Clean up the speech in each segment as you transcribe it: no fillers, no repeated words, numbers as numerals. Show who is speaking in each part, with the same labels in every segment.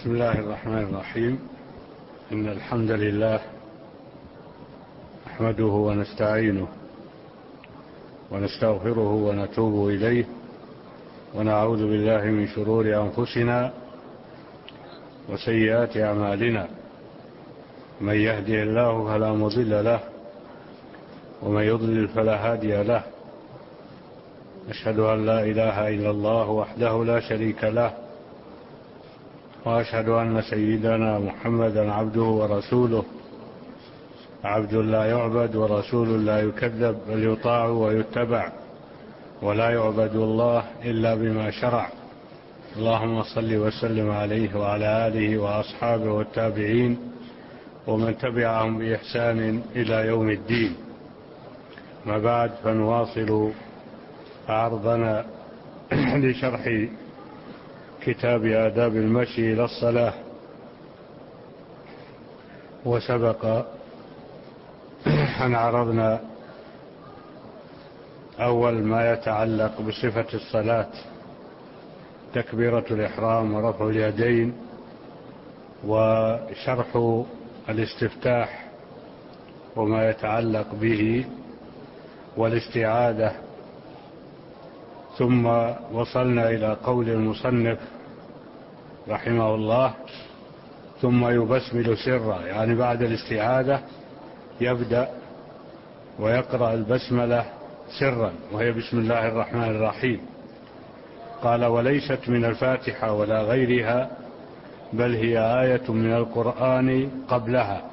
Speaker 1: بسم الله الرحمن الرحيم. إن الحمد لله نحمده ونستعينه ونستغفره ونتوب إليه ونعوذ بالله من شرور أنفسنا وسيئات أعمالنا. من يهده الله فلا مضل له ومن يضلل فلا هادي له. أشهد أن لا إله إلا الله وحده لا شريك له، وأشهد أن سيدنا محمدا عبده ورسوله، عبد لا يعبد ورسول لا يكذب، بل يطاع ويتبع، ولا يعبد الله إلا بما شرع. اللهم صل وسلم عليه وعلى آله وأصحابه والتابعين ومن تبعهم بإحسان إلى يوم الدين. ما بعد، فنواصل عرضنا لشرح كتاب آداب المشي إلى الصلاة. وسبق أن عرضنا أول ما يتعلق بصفة الصلاة، تكبيرة الإحرام ورفع اليدين وشرح الاستفتاح وما يتعلق به والاستعاذة. ثم وصلنا إلى قول المصنف رحمه الله: ثم يبسمل سرا، يعني بعد الاستعاذة يبدأ ويقرأ البسملة سرا، وهي بسم الله الرحمن الرحيم. قال: وليست من الفاتحة ولا غيرها، بل هي آية من القرآن قبلها،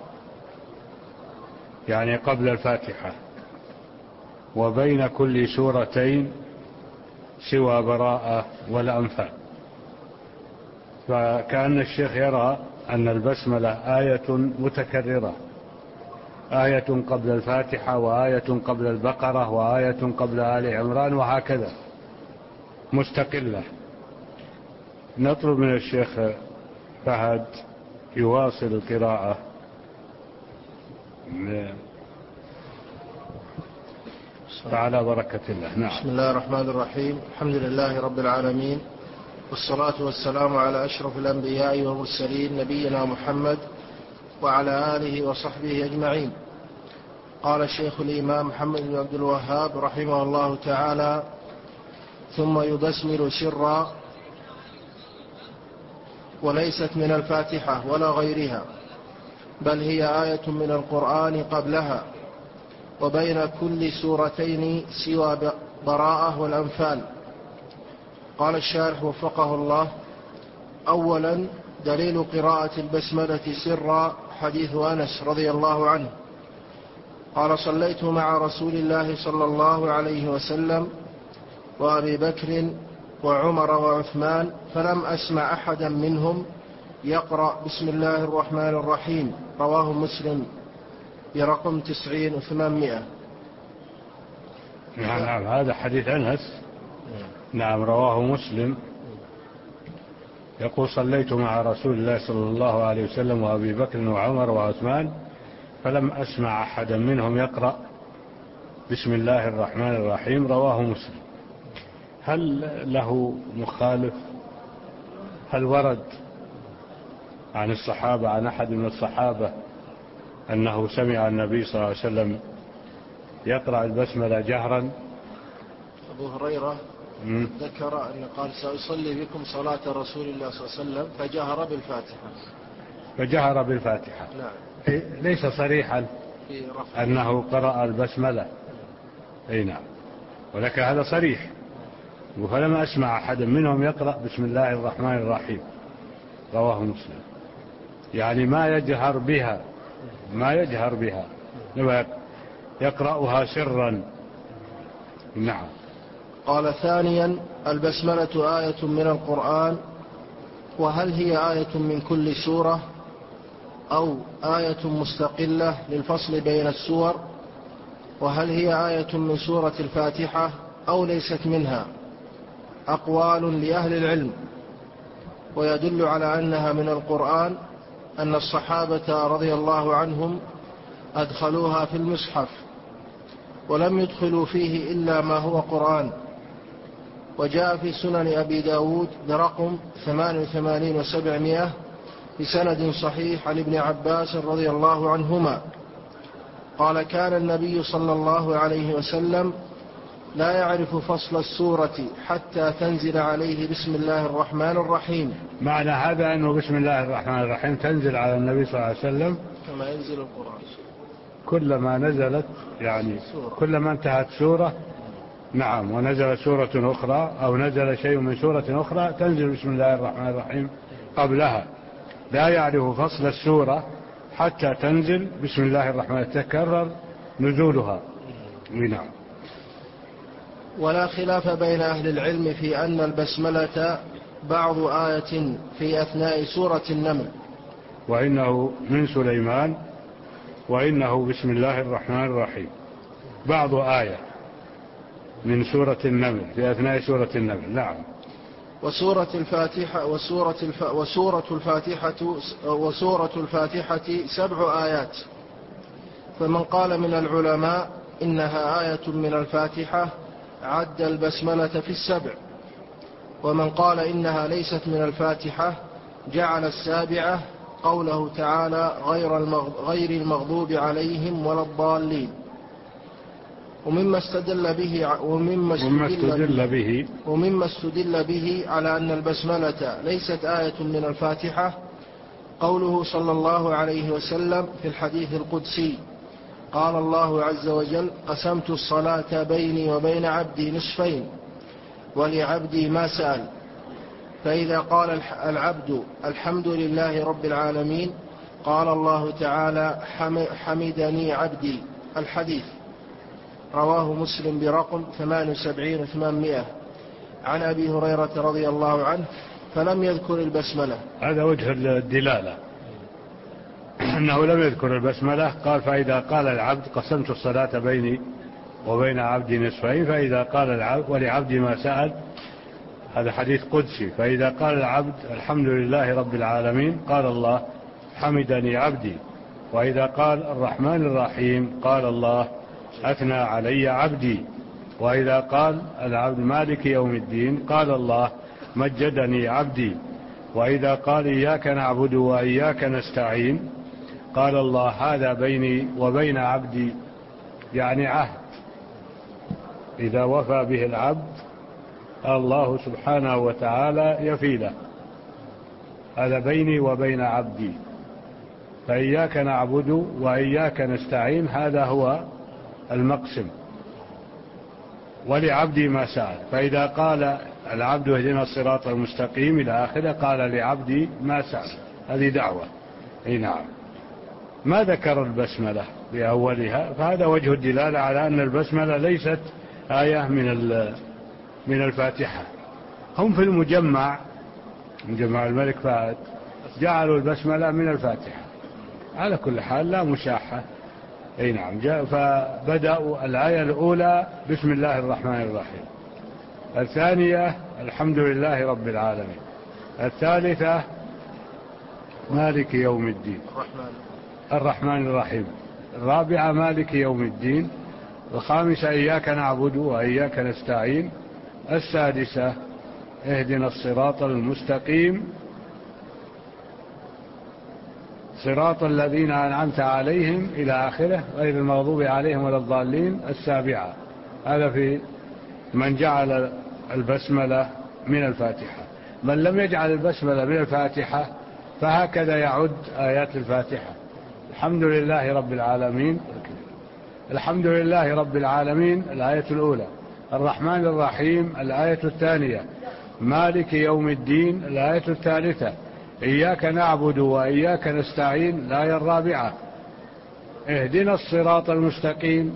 Speaker 1: يعني قبل الفاتحة، وبين كل سورتين سوى براءة والأنفال. فكأن الشيخ يرى أن البسملة آية متكررة، آية قبل الفاتحة وآية قبل البقرة وآية قبل آل عمران، وهكذا مستقلة. نطلب من الشيخ فهد يواصل القراءة. فعلى بركة الله. نعم.
Speaker 2: بسم الله الرحمن الرحيم. الحمد لله رب العالمين، والصلاة والسلام على أشرف الأنبياء والمرسلين، نبينا محمد وعلى آله وصحبه أجمعين. قال الشيخ الإمام محمد بن عبد الوهاب رحمه الله تعالى: ثم يبسمل سرا، وليست من الفاتحة ولا غيرها، بل هي آية من القرآن قبلها، وبين كل سورتين سوى براءة والأنفال. قال الشارح وفقه الله: أولا، دليل قراءة البسملة سرا حديث أنس رضي الله عنه قال: صليت مع رسول الله صلى الله عليه وسلم وأبي بكر وعمر وعثمان، فلم أسمع أحدا منهم يقرأ بسم الله الرحمن الرحيم. رواه مسلم برقم 90,800.
Speaker 1: نعم، هذا حديث أنس. نعم، رواه مسلم. يقول: صليت مع رسول الله صلى الله عليه وسلم وأبي بكر وعمر وعثمان، فلم أسمع أحدا منهم يقرأ بسم الله الرحمن الرحيم. رواه مسلم. هل له مخالف؟ هل ورد عن الصحابة، عن أحد من الصحابة، أنه سمع النبي صلى الله عليه وسلم يقرأ البسملة جهرا؟
Speaker 2: أبو هريرة ذكر أن قال: سأصلي بكم صلاة رسول الله صلى الله عليه وسلم، فجهر بالفاتحة.
Speaker 1: فجهر بالفاتحة.
Speaker 2: نعم.
Speaker 1: ليس صريحا أنه قرأ البسملة. أي نعم، ولكن هذا صريح. فلم أسمع أحد منهم يقرأ بسم الله الرحمن الرحيم. رواه مسلم. يعني ما يجهر بها، ما يجهر بها، يقرأها سرا. نعم.
Speaker 2: قال: ثانيا، البسملة آية من القرآن، وهل هي آية من كل سورة أو آية مستقلة للفصل بين السور؟ وهل هي آية من سورة الفاتحة أو ليست منها؟ أقوال لأهل العلم. ويدل على أنها من القرآن أن الصحابة رضي الله عنهم أدخلوها في المصحف، ولم يدخلوا فيه إلا ما هو قرآن. وجاء في سنن أبي داود برقم 88,700 بسند صحيح عن ابن عباس رضي الله عنهما قال كان النبي صلى الله عليه وسلم لا يعرف فصل السورة حتى تنزل عليه بسم الله الرحمن الرحيم.
Speaker 1: معنى هذا أنه بسم الله الرحمن الرحيم تنزل على النبي صلى الله عليه وسلم
Speaker 2: كما ينزل القرآن
Speaker 1: كلما نزلت، يعني كلما انتهت سورة، نعم، ونزل سورة أخرى أو نزل شيء من سورة أخرى تنزل بسم الله الرحمن الرحيم قبلها. لا يعرف فصل السورة حتى تنزل بسم الله الرحمن، تكرر نزولها. نعم.
Speaker 2: ولا خلاف بين أهل العلم في أن البسملة بعض آية في أثناء سورة النمل،
Speaker 1: وإنه من سليمان وإنه بسم الله الرحمن الرحيم، بعض آية من سورة النمل في أثناء سورة النمل. نعم.
Speaker 2: وسورة الفاتحة 7 آيات، فمن قال من العلماء إنها آية من الفاتحة عد البسملة في 7، ومن قال إنها ليست من الفاتحة جعل 7 قوله تعالى غير المغضوب عليهم ولا الضالين. ومما استدل به على أن البسملة ليست آية من الفاتحة قوله صلى الله عليه وسلم في الحديث القدسي قال الله عز وجل قسمت الصلاة بيني وبين عبدي نصفين ولعبدي ما سأل، فإذا قال العبد الحمد لله رب العالمين قال الله تعالى حمدني عبدي. الحديث رواه مسلم برقم 78,800 عن أبي هريرة رضي الله عنه، فلم يذكر البسملة.
Speaker 1: هذا وجه الدلالة، أنه لم يذكر البسملة. قال فإذا قال العبد قسمت الصلاة بيني وبين عبدي نصفين، فإذا قال العبد ولعبدي ما سأل، هذا حديث قدسي. فإذا قال العبد الحمد لله رب العالمين قال الله حمدني عبدي، وإذا قال الرحمن الرحيم قال الله أثنى علي عبدي، وإذا قال العبد مالك يوم الدين قال الله مجدني عبدي، وإذا قال إياك نعبد وإياك نستعين قال الله هذا بيني وبين عبدي، يعني عهد إذا وفى به العبد الله سبحانه وتعالى يفي له، هذا بيني وبين عبدي. فإياك نعبد وإياك نستعين هذا هو المقسم، ولعبدي ما سأل. فإذا قال العبد اهدنا الصراط المستقيم إلى آخره قال لعبدي ما سأل، هذه دعوة. أي نعم. ما ذكر البسملة بأولها، فهذا وجه الدلالة على أن البسملة ليست آية من الفاتحة. هم في المجمع الملك فهد جعلوا البسملة من الفاتحة. على كل حال لا مشاحة. أي نعم. فبدأوا الآية الأولى بسم الله الرحمن الرحيم، الثانية الحمد لله رب العالمين، الثالثة مالك يوم الدين الرحمن الرحيم، الرابعة مالك يوم الدين، الخامسة إياك نعبد وإياك نستعين، السادسة اهدنا الصراط المستقيم صراط الذين أنعمت عليهم إلى آخره غير المغضوب عليهم ولا الضالين، السابعة. هذا في من جعل البسملة من الفاتحة. من لم يجعل البسملة من الفاتحة فهكذا يعد آيات الفاتحة: الحمد لله رب العالمين، الحمد لله رب العالمين الآية الأولى، الرحمن الرحيم الآية الثانية، مالك يوم الدين الآية الثالثة، إياك نعبد وإياك نستعين الآية الرابعة، اهدنا الصراط المستقيم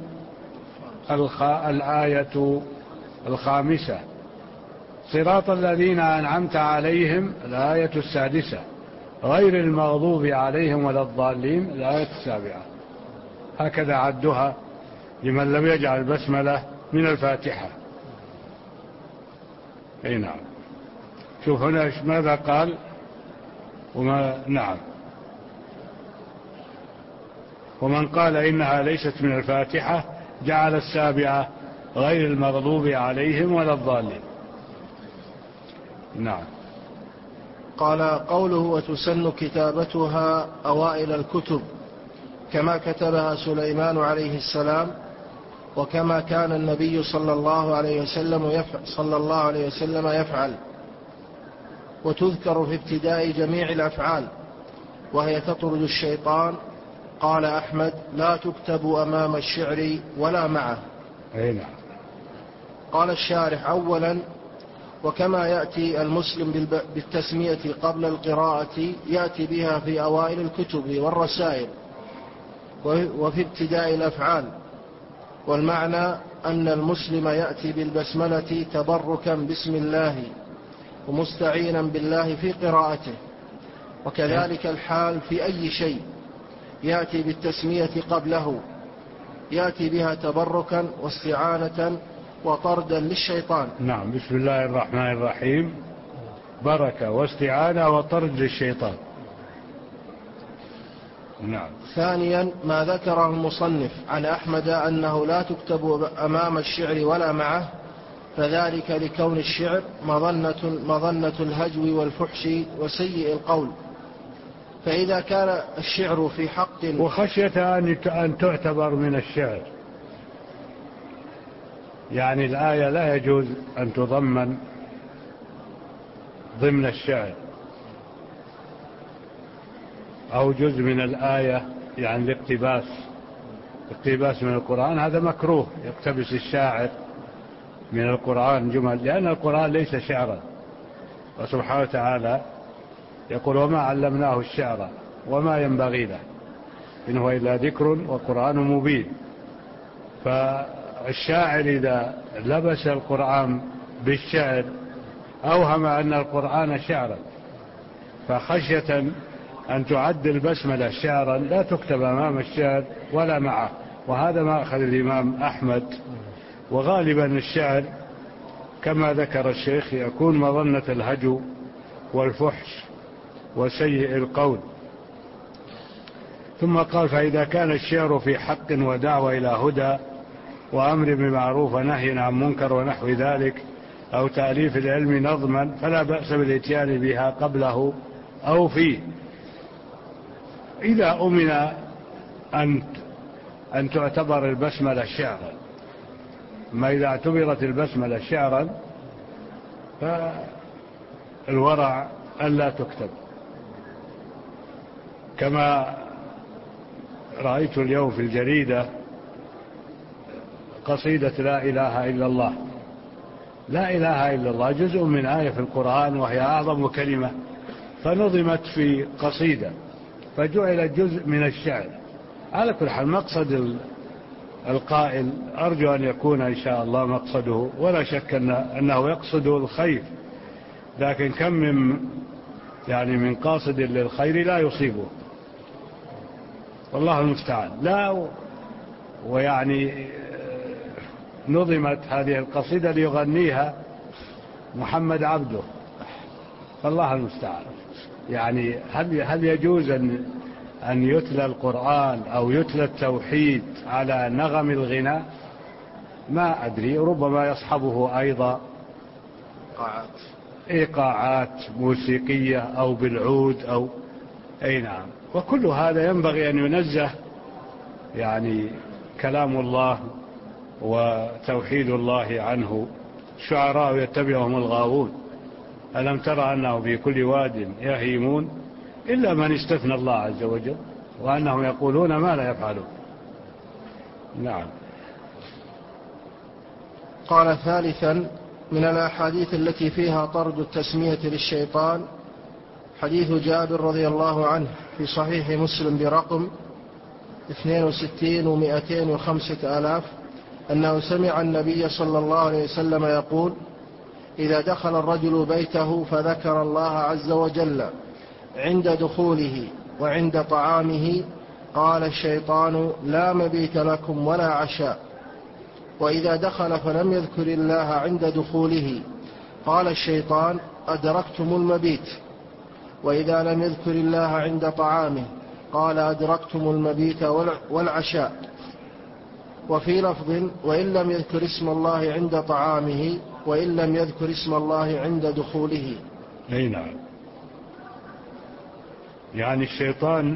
Speaker 1: الآية الخامسة، صراط الذين أنعمت عليهم الآية السادسة، غير المغضوب عليهم ولا الضالين الآية السابعة. هكذا عدها لمن لم يجعل البسملة من الفاتحة. أي نعم. شوف هنا ماذا قال نعم. ومن قال إنها ليست من الفاتحة جعل السابعة غير المغضوب عليهم ولا الضالين. نعم.
Speaker 2: قال قوله وتسن كتابتها أوائل الكتب كما كتبها سليمان عليه السلام وكما كان النبي صلى الله عليه وسلم يفعل، وتذكر في ابتداء جميع الأفعال وهي تطرد الشيطان. قال أحمد لا تكتب أمام الشعر ولا معه. قال الشارح أولا وكما يأتي المسلم بالتسمية قبل القراءة يأتي بها في أوائل الكتب والرسائل وفي ابتداء الأفعال، والمعنى أن المسلم يأتي بالبسملة تبركا بسم الله ومستعينا بالله في قراءته، وكذلك الحال في أي شيء يأتي بالتسمية قبله يأتي بها تبركا واستعانة وطردا للشيطان.
Speaker 1: نعم، بسم الله الرحمن الرحيم، بركة واستعانة وطرد للشيطان. نعم.
Speaker 2: ثانيا ما ذكره المصنف عن أحمد أنه لا تكتب أمام الشعر ولا معه، فذلك لكون الشعر مظنة الهجو والفحش وسيء القول، فإذا كان الشعر في حق
Speaker 1: وخشية أن تعتبر من الشعر، يعني الآية لا يجوز أن تضمن ضمن الشعر أو جزء من الآية، يعني الاقتباس من القرآن هذا مكروه، يقتبس الشاعر من القرآن جمل، لأن القرآن ليس شعرا، وسبحانه وتعالى يقول وما علمناه الشعر وما ينبغي له إن هو إلا ذكر وقرآن مبين. فالشاعر إذا لبس القرآن بالشعر أوهم أن القرآن شعرا، فخشية أن تعد البسملة شعرا لا تكتب أمام الشعر ولا معه، وهذا ما أخذ الإمام أحمد. وغالبا الشعر كما ذكر الشيخ يكون مظنة الهجو والفحش وسيء القول. ثم قال فإذا كان الشعر في حق ودعوة إلى هدى وأمر بمعروف ونهي عن منكر ونحو ذلك أو تأليف العلم نظما فلا بأس بالإتيان بها قبله أو فيه، إذا أمن أن تعتبر البسملة شعرا. ما إذا اعتبرت البسملة شعرا فالورع ألا تكتب، كما رأيت اليوم في الجريدة قصيدة لا إله إلا الله. لا إله إلا الله جزء من آية في القرآن وهي أعظم كلمة، فنظمت في قصيدة فجعل جزء من الشعر. على كل حال مقصد القائل أرجو أن يكون إن شاء الله مقصده، ولا شك أنه يقصد الخير، لكن كم من قاصد للخير لا يصيبه، والله المستعان. لا ويعني نظمت هذه القصيدة ليغنيها محمد عبده، فالله المستعان. يعني هل يجوز أن يتلى القرآن أو يتلى التوحيد على نغم الغناء؟ ما أدري، ربما يصحبه أيضا إيقاعات موسيقية أو بالعود أو أي نعم. وكل هذا ينبغي أن ينزه، يعني كلام الله وتوحيد الله عنه. الشعراء يتبعهم الغاوون، ألم ترى أنه في كل واد يهيمون إلا من استثنى الله عز وجل وأنهم يقولون ما لا يفعلون. نعم.
Speaker 2: قال ثالثا من الأحاديث التي فيها طرد التسمية للشيطان حديث جابر رضي الله عنه في صحيح مسلم برقم 62,205,000 أنه سمع النبي صلى الله عليه وسلم يقول إذا دخل الرجل بيته فذكر الله عز وجل عند دخوله وعند طعامه قال الشيطان لا مبيت لكم ولا عشاء. وإذا دخل فلم يذكر الله عند دخوله قال الشيطان أدركتم المبيت. وإذا لم يذكر الله عند طعامه قال أدركتم المبيت والعشاء. وفي لفظ وإن لم يذكر اسم الله عند طعامه وإن لم يذكر اسم الله عند دخوله.
Speaker 1: أي نعم. يعني الشيطان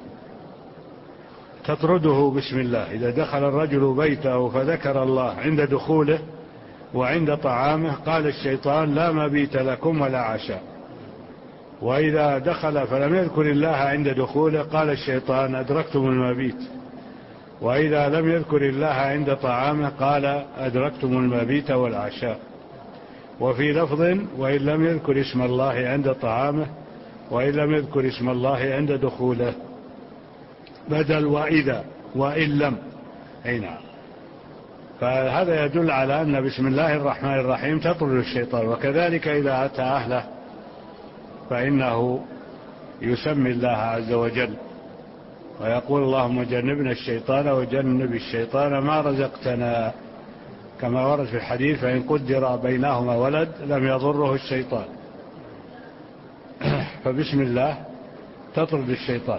Speaker 1: تطرده بسم الله. إذا دخل الرجل بيته فذكر الله عند دخوله وعند طعامه قال الشيطان لا مبيت لكم ولا عشاء. وإذا دخل فلم يذكر الله عند دخوله قال الشيطان أدركتم المبيت. وإذا لم يذكر الله عند طعامه قال أدركتم المبيت والعشاء. وفي لفظ وإن لم يذكر اسم الله عند طعامه وإن لم يذكر اسم الله عند دخوله، بدل وإذا وإن لم. نعم. فهذا يدل على أن بسم الله الرحمن الرحيم تطرد الشيطان. وكذلك إذا أتى أهله فإنه يسمي الله عز وجل ويقول اللهم جنبنا الشيطان وجنب الشيطان ما رزقتنا، كما ورد في الحديث فإن قدر بينهما ولد لم يضره الشيطان. فبسم الله تطرد الشيطان،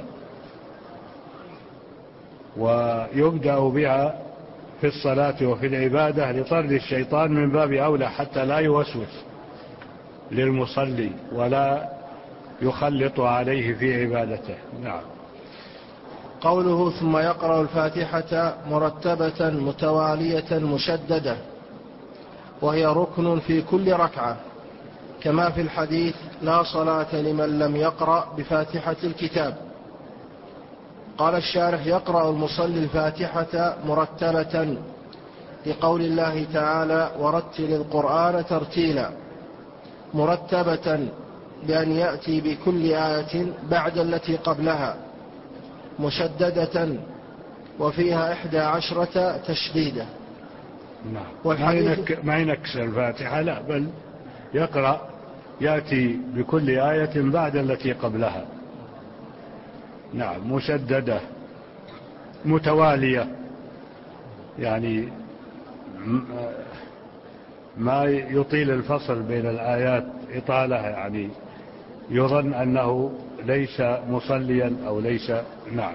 Speaker 1: ويبدأ بها في الصلاة وفي العبادة لطرد الشيطان من باب أولى حتى لا يوسوس للمصلي ولا يخلط عليه في عبادته. نعم.
Speaker 2: قوله ثم يقرأ الفاتحة مرتبة متوالية مشددة، وهي ركن في كل ركعة، كما في الحديث لا صلاة لمن لم يقرأ بفاتحة الكتاب. قال الشارح يقرأ المصلي الفاتحة مرتلة لقول الله تعالى ورتل القرآن ترتيلا، مرتبة بأن يأتي بكل آية بعد التي قبلها، مشددة وفيها 11 تشديدة.
Speaker 1: ما ينكسر الفاتحة، لا، بل يقرأ يأتي بكل آية بعد التي قبلها. نعم. مشددة متوالية، يعني ما يطيل الفصل بين الآيات إطالة، يعني يظن أنه ليس مصليا أو ليس. نعم.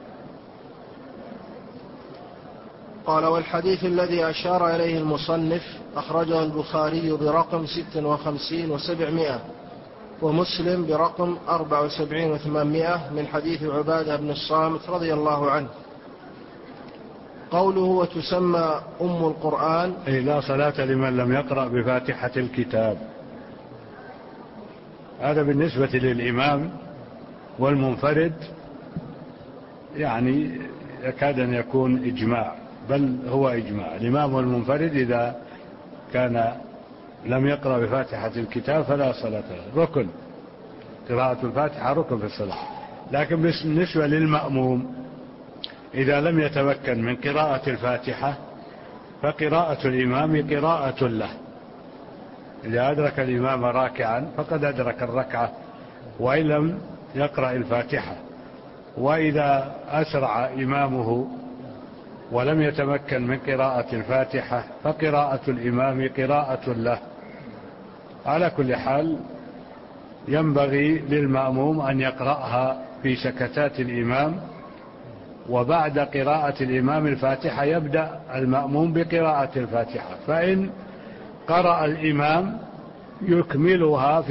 Speaker 2: قال والحديث الذي أشار إليه المصنف أخرجه البخاري برقم 56 و700 ومسلم برقم 74 و800 من حديث عبادة بن الصامت رضي الله عنه. قوله وتسمى أم القرآن،
Speaker 1: أي لا صلاة لمن لم يقرأ بفاتحة الكتاب. هذا بالنسبة للإمام والمنفرد يعني يكاد أن يكون إجماع، بل هو إجماع. الإمام والمنفرد إذا كان لم يقرأ بفاتحة الكتاب فلا صلاة له. ركن، قراءة الفاتحة ركن في الصلاة. لكن بالنسبة للمأموم إذا لم يتمكن من قراءة الفاتحة فقراءة الإمام قراءة له. إذا أدرك الإمام راكعا فقد أدرك الركعة وإن لم يقرأ الفاتحة. وإذا أسرع إمامه ولم يتمكن من قراءة الفاتحة فقراءة الإمام قراءة له. على كل حال ينبغي للمأموم أن يقرأها في سكتات الإمام، وبعد قراءة الإمام الفاتحة يبدأ المأموم بقراءة الفاتحة. فإن قرأ الإمام يكملها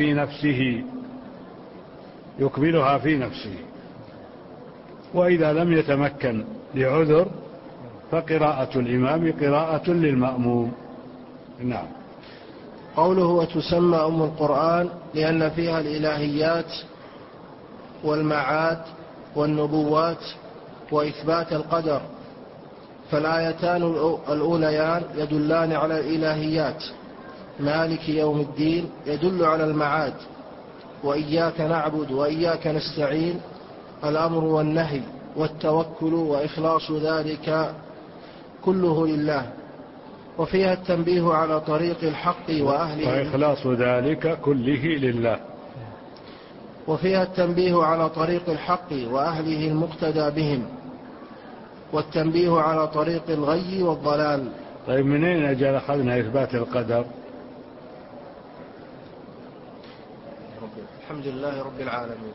Speaker 1: في نفسه، وإذا لم يتمكن لعذر فقراءة الإمام قراءة للمأموم. نعم.
Speaker 2: قوله وتسمى أم القرآن لأن فيها الإلهيات والمعاد والنبوات وإثبات القدر، فالآيتان الأوليان يدلان على الإلهيات، مالك يوم الدين يدل على المعاد، وإياك نعبد وإياك نستعين الأمر والنهي والتوكل وإخلاص ذلك كله لله. وفيها التنبيه على طريق الحق وأهله،
Speaker 1: وإخلاص ذلك كله لله.
Speaker 2: وفيها التنبيه على طريق الحق وأهله المقتدى بهم، والتنبيه على طريق الغي والضلال.
Speaker 1: طيب منين أجل أخذنا إثبات القدر؟
Speaker 2: الحمد لله رب العالمين.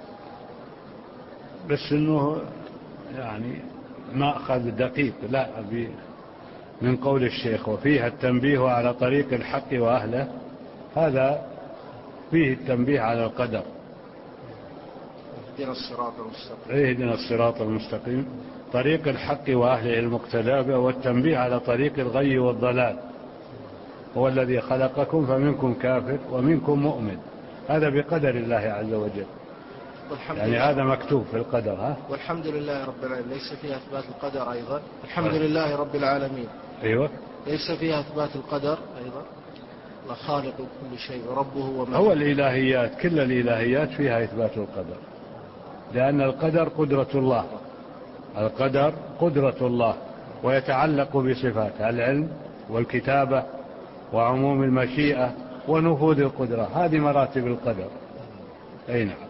Speaker 1: بس إنه يعني ما أخذ دقيق، لا من قول الشيخ وفيها التنبيه على طريق الحق وأهله، هذا فيه التنبيه على القدر.
Speaker 2: اهدنا الصراط المستقيم.
Speaker 1: اهدنا الصراط المستقيم طريق الحق وأهله المقتدى به، والتنبيه على طريق الغي والضلال. هو الذي خلقكم فمنكم كافر ومنكم مؤمن، هذا بقدر الله عز وجل، يعني هذا مكتوب في القدر. ها؟
Speaker 2: والحمد لله رب العالمين. ليس فيها إثبات القدر أيضا. الحمد لله رب العالمين.
Speaker 1: أيوة.
Speaker 2: ليس فيها إثبات القدر أيضا. الله خالق كل شيء وربه ومالك.
Speaker 1: هو الإلهيات، كل الإلهيات فيها إثبات القدر، لأن القدر قدرة الله، القدر قدرة الله، ويتعلق بصفات العلم والكتابة وعموم المشيئة ونفوذ القدرة، هذه مراتب القدر. أي نعم.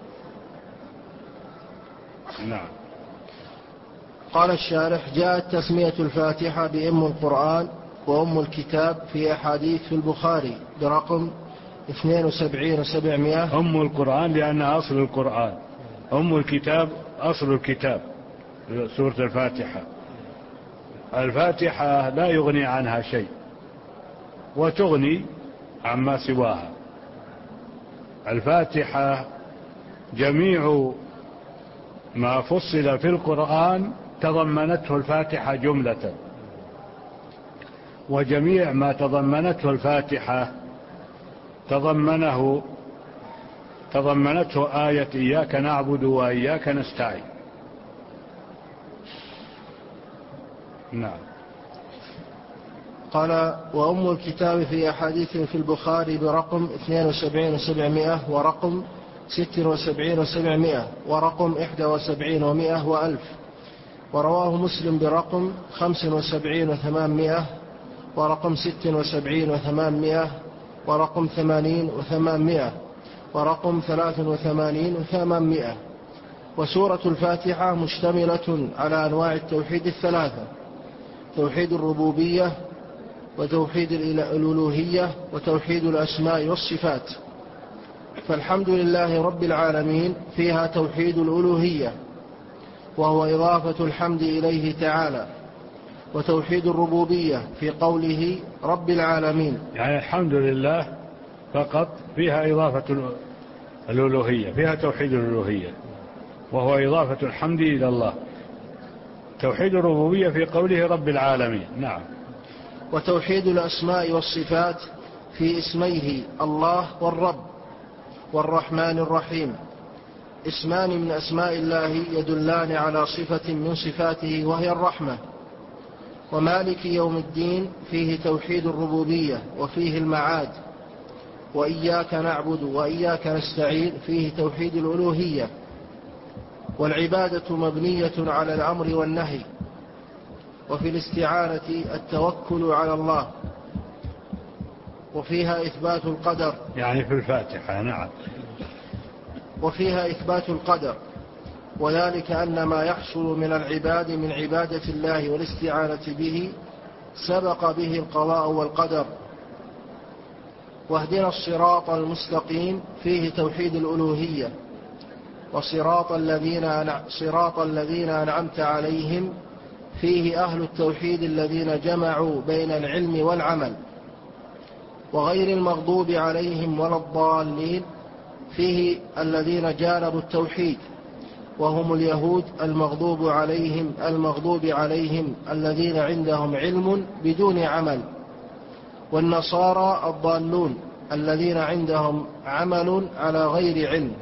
Speaker 1: نعم.
Speaker 2: قال الشارح: جاءت تسمية الفاتحة بأم القرآن وأم الكتاب في أحاديث في البخاري برقم 72 و700.
Speaker 1: أم القرآن لأنها أصل القرآن، أم الكتاب أصل الكتاب، سورة الفاتحة. الفاتحة لا يغني عنها شيء وتغني عما سواها. الفاتحة جميع ما فصل في القرآن تضمنته الفاتحة جملة، وجميع ما تضمنته الفاتحة تضمنته آية إياك نعبد وإياك نستعين. نعم.
Speaker 2: قال: وأم الكتاب في أحاديث في البخاري برقم 72 و700 ورقم 76 و700 ورقم 71 و100 و1000. ورواه مسلم برقم 75 و800 ورقم 76 و800 ورقم 80 و800 ورقم 83 و800. وسورة الفاتحة مشتملة على أنواع التوحيد الثلاثة: توحيد الربوبية وتوحيد الألوهية وتوحيد الأسماء والصفات. فالحمد لله رب العالمين فيها توحيد الألوهية، وهو إضافة الحمد إليه تعالى، وتوحيد الربوبية في قوله رب العالمين،
Speaker 1: يعني الحمد لله فقط فيها إضافة الألوهية، فيها توحيد الألوهية وهو إضافة الحمد إلى الله. توحيد الربوبية في قوله رب العالمين. نعم.
Speaker 2: وتوحيد الأسماء والصفات في اسميه الله والرب والرحمن الرحيم، اسمان من أسماء الله يدلان على صفة من صفاته وهي الرحمة. ومالك يوم الدين فيه توحيد الربوبية وفيه المعاد. وإياك نعبد وإياك نستعين فيه توحيد الألوهية. والعبادة مبنية على الأمر والنهي. وفي الاستعانة التوكل على الله. وفيها إثبات القدر،
Speaker 1: يعني في الفاتحة. نعم.
Speaker 2: وفيها إثبات القدر، وذلك أن ما يحصل من العباد من عبادة الله والاستعانة به سبق به القضاء والقدر. واهدنا الصراط المستقيم فيه توحيد الألوهية. وصراط الذين أنعمت عليهم فيه أهل التوحيد الذين جمعوا بين العلم والعمل. وغير المغضوب عليهم ولا الضالين فيه الذين جانبوا التوحيد، وهم اليهود المغضوب عليهم الذين عندهم علم بدون عمل. والنصارى الضالون الذين عندهم عمل على غير علم.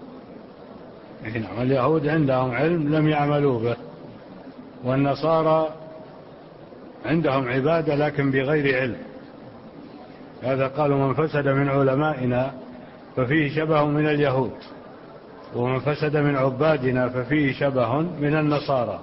Speaker 1: نعم. اليهود عندهم علم لم يعملوا به، والنصارى عندهم عبادة لكن بغير علم. هذا قالوا من فسد من علمائنا ففيه شبه من اليهود، ومن فسد من عبادنا ففيه شبه من النصارى.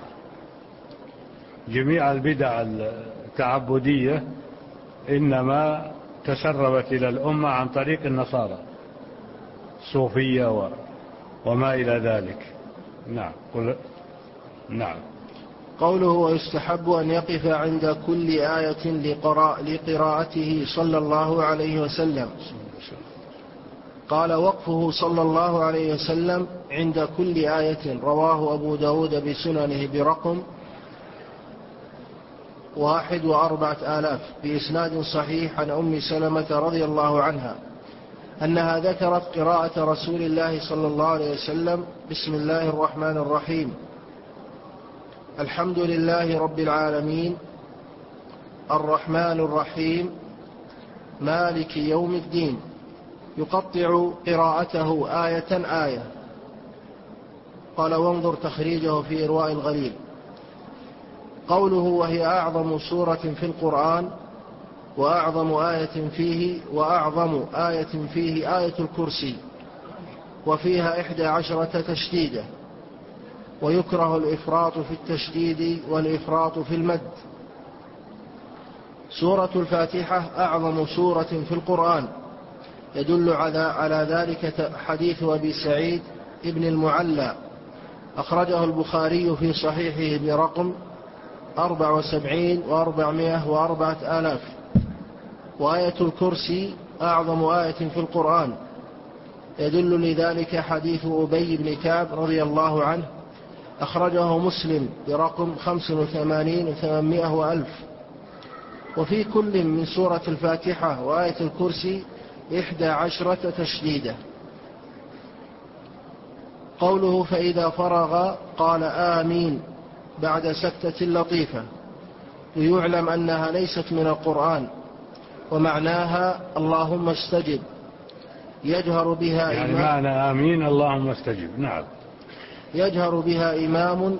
Speaker 1: جميع البدع التعبدية إنما تسربت إلى الأمة عن طريق النصارى، الصوفية وما إلى ذلك. نعم. نعم.
Speaker 2: قوله: ويستحب أن يقف عند كل آية لقراءته صلى الله عليه وسلم. قال: وقفه صلى الله عليه وسلم عند كل آية رواه أبو داود بسننه برقم 1,004,000 بإسناد صحيح عن أم سلمة رضي الله عنها أنها ذكرت قراءة رسول الله صلى الله عليه وسلم بسم الله الرحمن الرحيم الحمد لله رب العالمين الرحمن الرحيم مالك يوم الدين، يقطع قراءته آية آية. قال وانظر تخريجه في إرواء الغليل. قوله وهي أعظم سورة في القرآن وأعظم آية فيه آية الكرسي، وفيها 11 تشديدة، ويكره الإفراط في التشديد والإفراط في المد. سورة الفاتحة أعظم سورة في القرآن، يدل على ذلك حديث أبي سعيد ابن المعلى أخرجه البخاري في صحيحه برقم 74,404. وآية الكرسي أعظم آية في القرآن، يدل لذلك حديث أبي بن كعب رضي الله عنه أخرجه مسلم برقم 85,800. وفي كل من سورة الفاتحة وآية الكرسي 11 تشديدة. قوله فإذا فرغ قال آمين بعد سكتة لطيفة، ويعلم أنها ليست من القرآن، ومعناها اللهم استجب، يجهر بها
Speaker 1: يعني معنى آمين اللهم استجب. نعم.
Speaker 2: يجهر بها إمام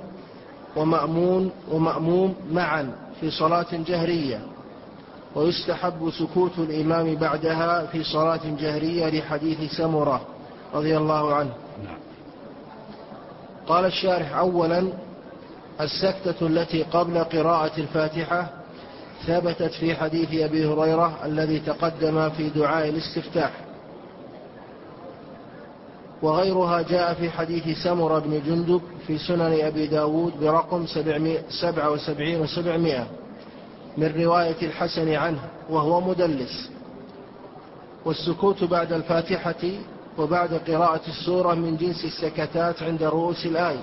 Speaker 2: ومأموم معا في صلاة جهرية، ويستحب سكوت الإمام بعدها في صلاة جهرية لحديث سمرة رضي الله عنه.
Speaker 1: نعم.
Speaker 2: قال الشارح أولا السكتة التي قبل قراءة الفاتحة ثبتت في حديث أبي هريرة الذي تقدم في دعاء الاستفتاح، وغيرها جاء في حديث سمرة بن جندب في سنن أبي داود برقم 77,700 من رواية الحسن عنه وهو مدلس. والسكوت بعد الفاتحة وبعد قراءة السورة من جنس السكتات عند رؤوس الآية.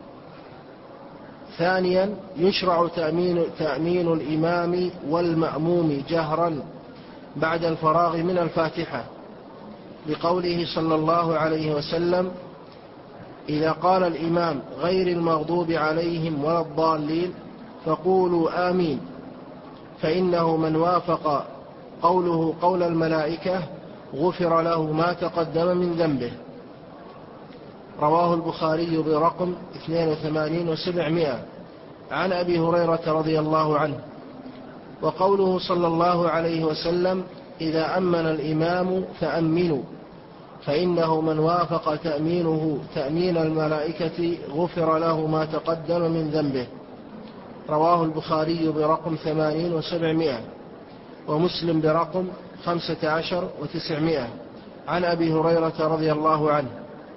Speaker 2: ثانيا يشرع تأمين الإمام والمأموم جهرا بعد الفراغ من الفاتحة، لقوله صلى الله عليه وسلم إذا قال الإمام غير المغضوب عليهم ولا الضالين فقولوا آمين، فإنه من وافق قوله قول الملائكة غفر له ما تقدم من ذنبه. رواه البخاري برقم 82,700 عن أبي هريرة رضي الله عنه. وقوله صلى الله عليه وسلم إذا أمن الإمام فأمنوا، فإنه من وافق تأمينه تأمين الملائكة غفر له ما تقدم من ذنبه. رواه البخاري برقم 80,700 ومسلم برقم 15,900 عن أبي هريرة رضي الله عنه.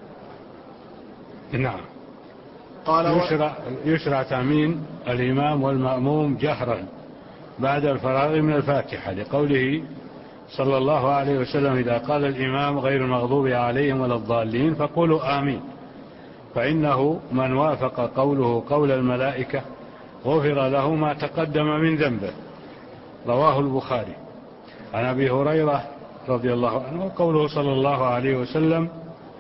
Speaker 1: نعم. قال يشرع تأمين الإمام والمأموم جهرا بعد الفراغ من الفاتحة، لقوله صلى الله عليه وسلم إذا قال الإمام غير المغضوب عليهم ولا الضالين فقولوا آمين، فإنه من وافق قوله قول الملائكة غفر له ما تقدم من ذنبه. رواه البخاري. عن أبي هريرة رضي الله عنه قوله صلى الله عليه وسلم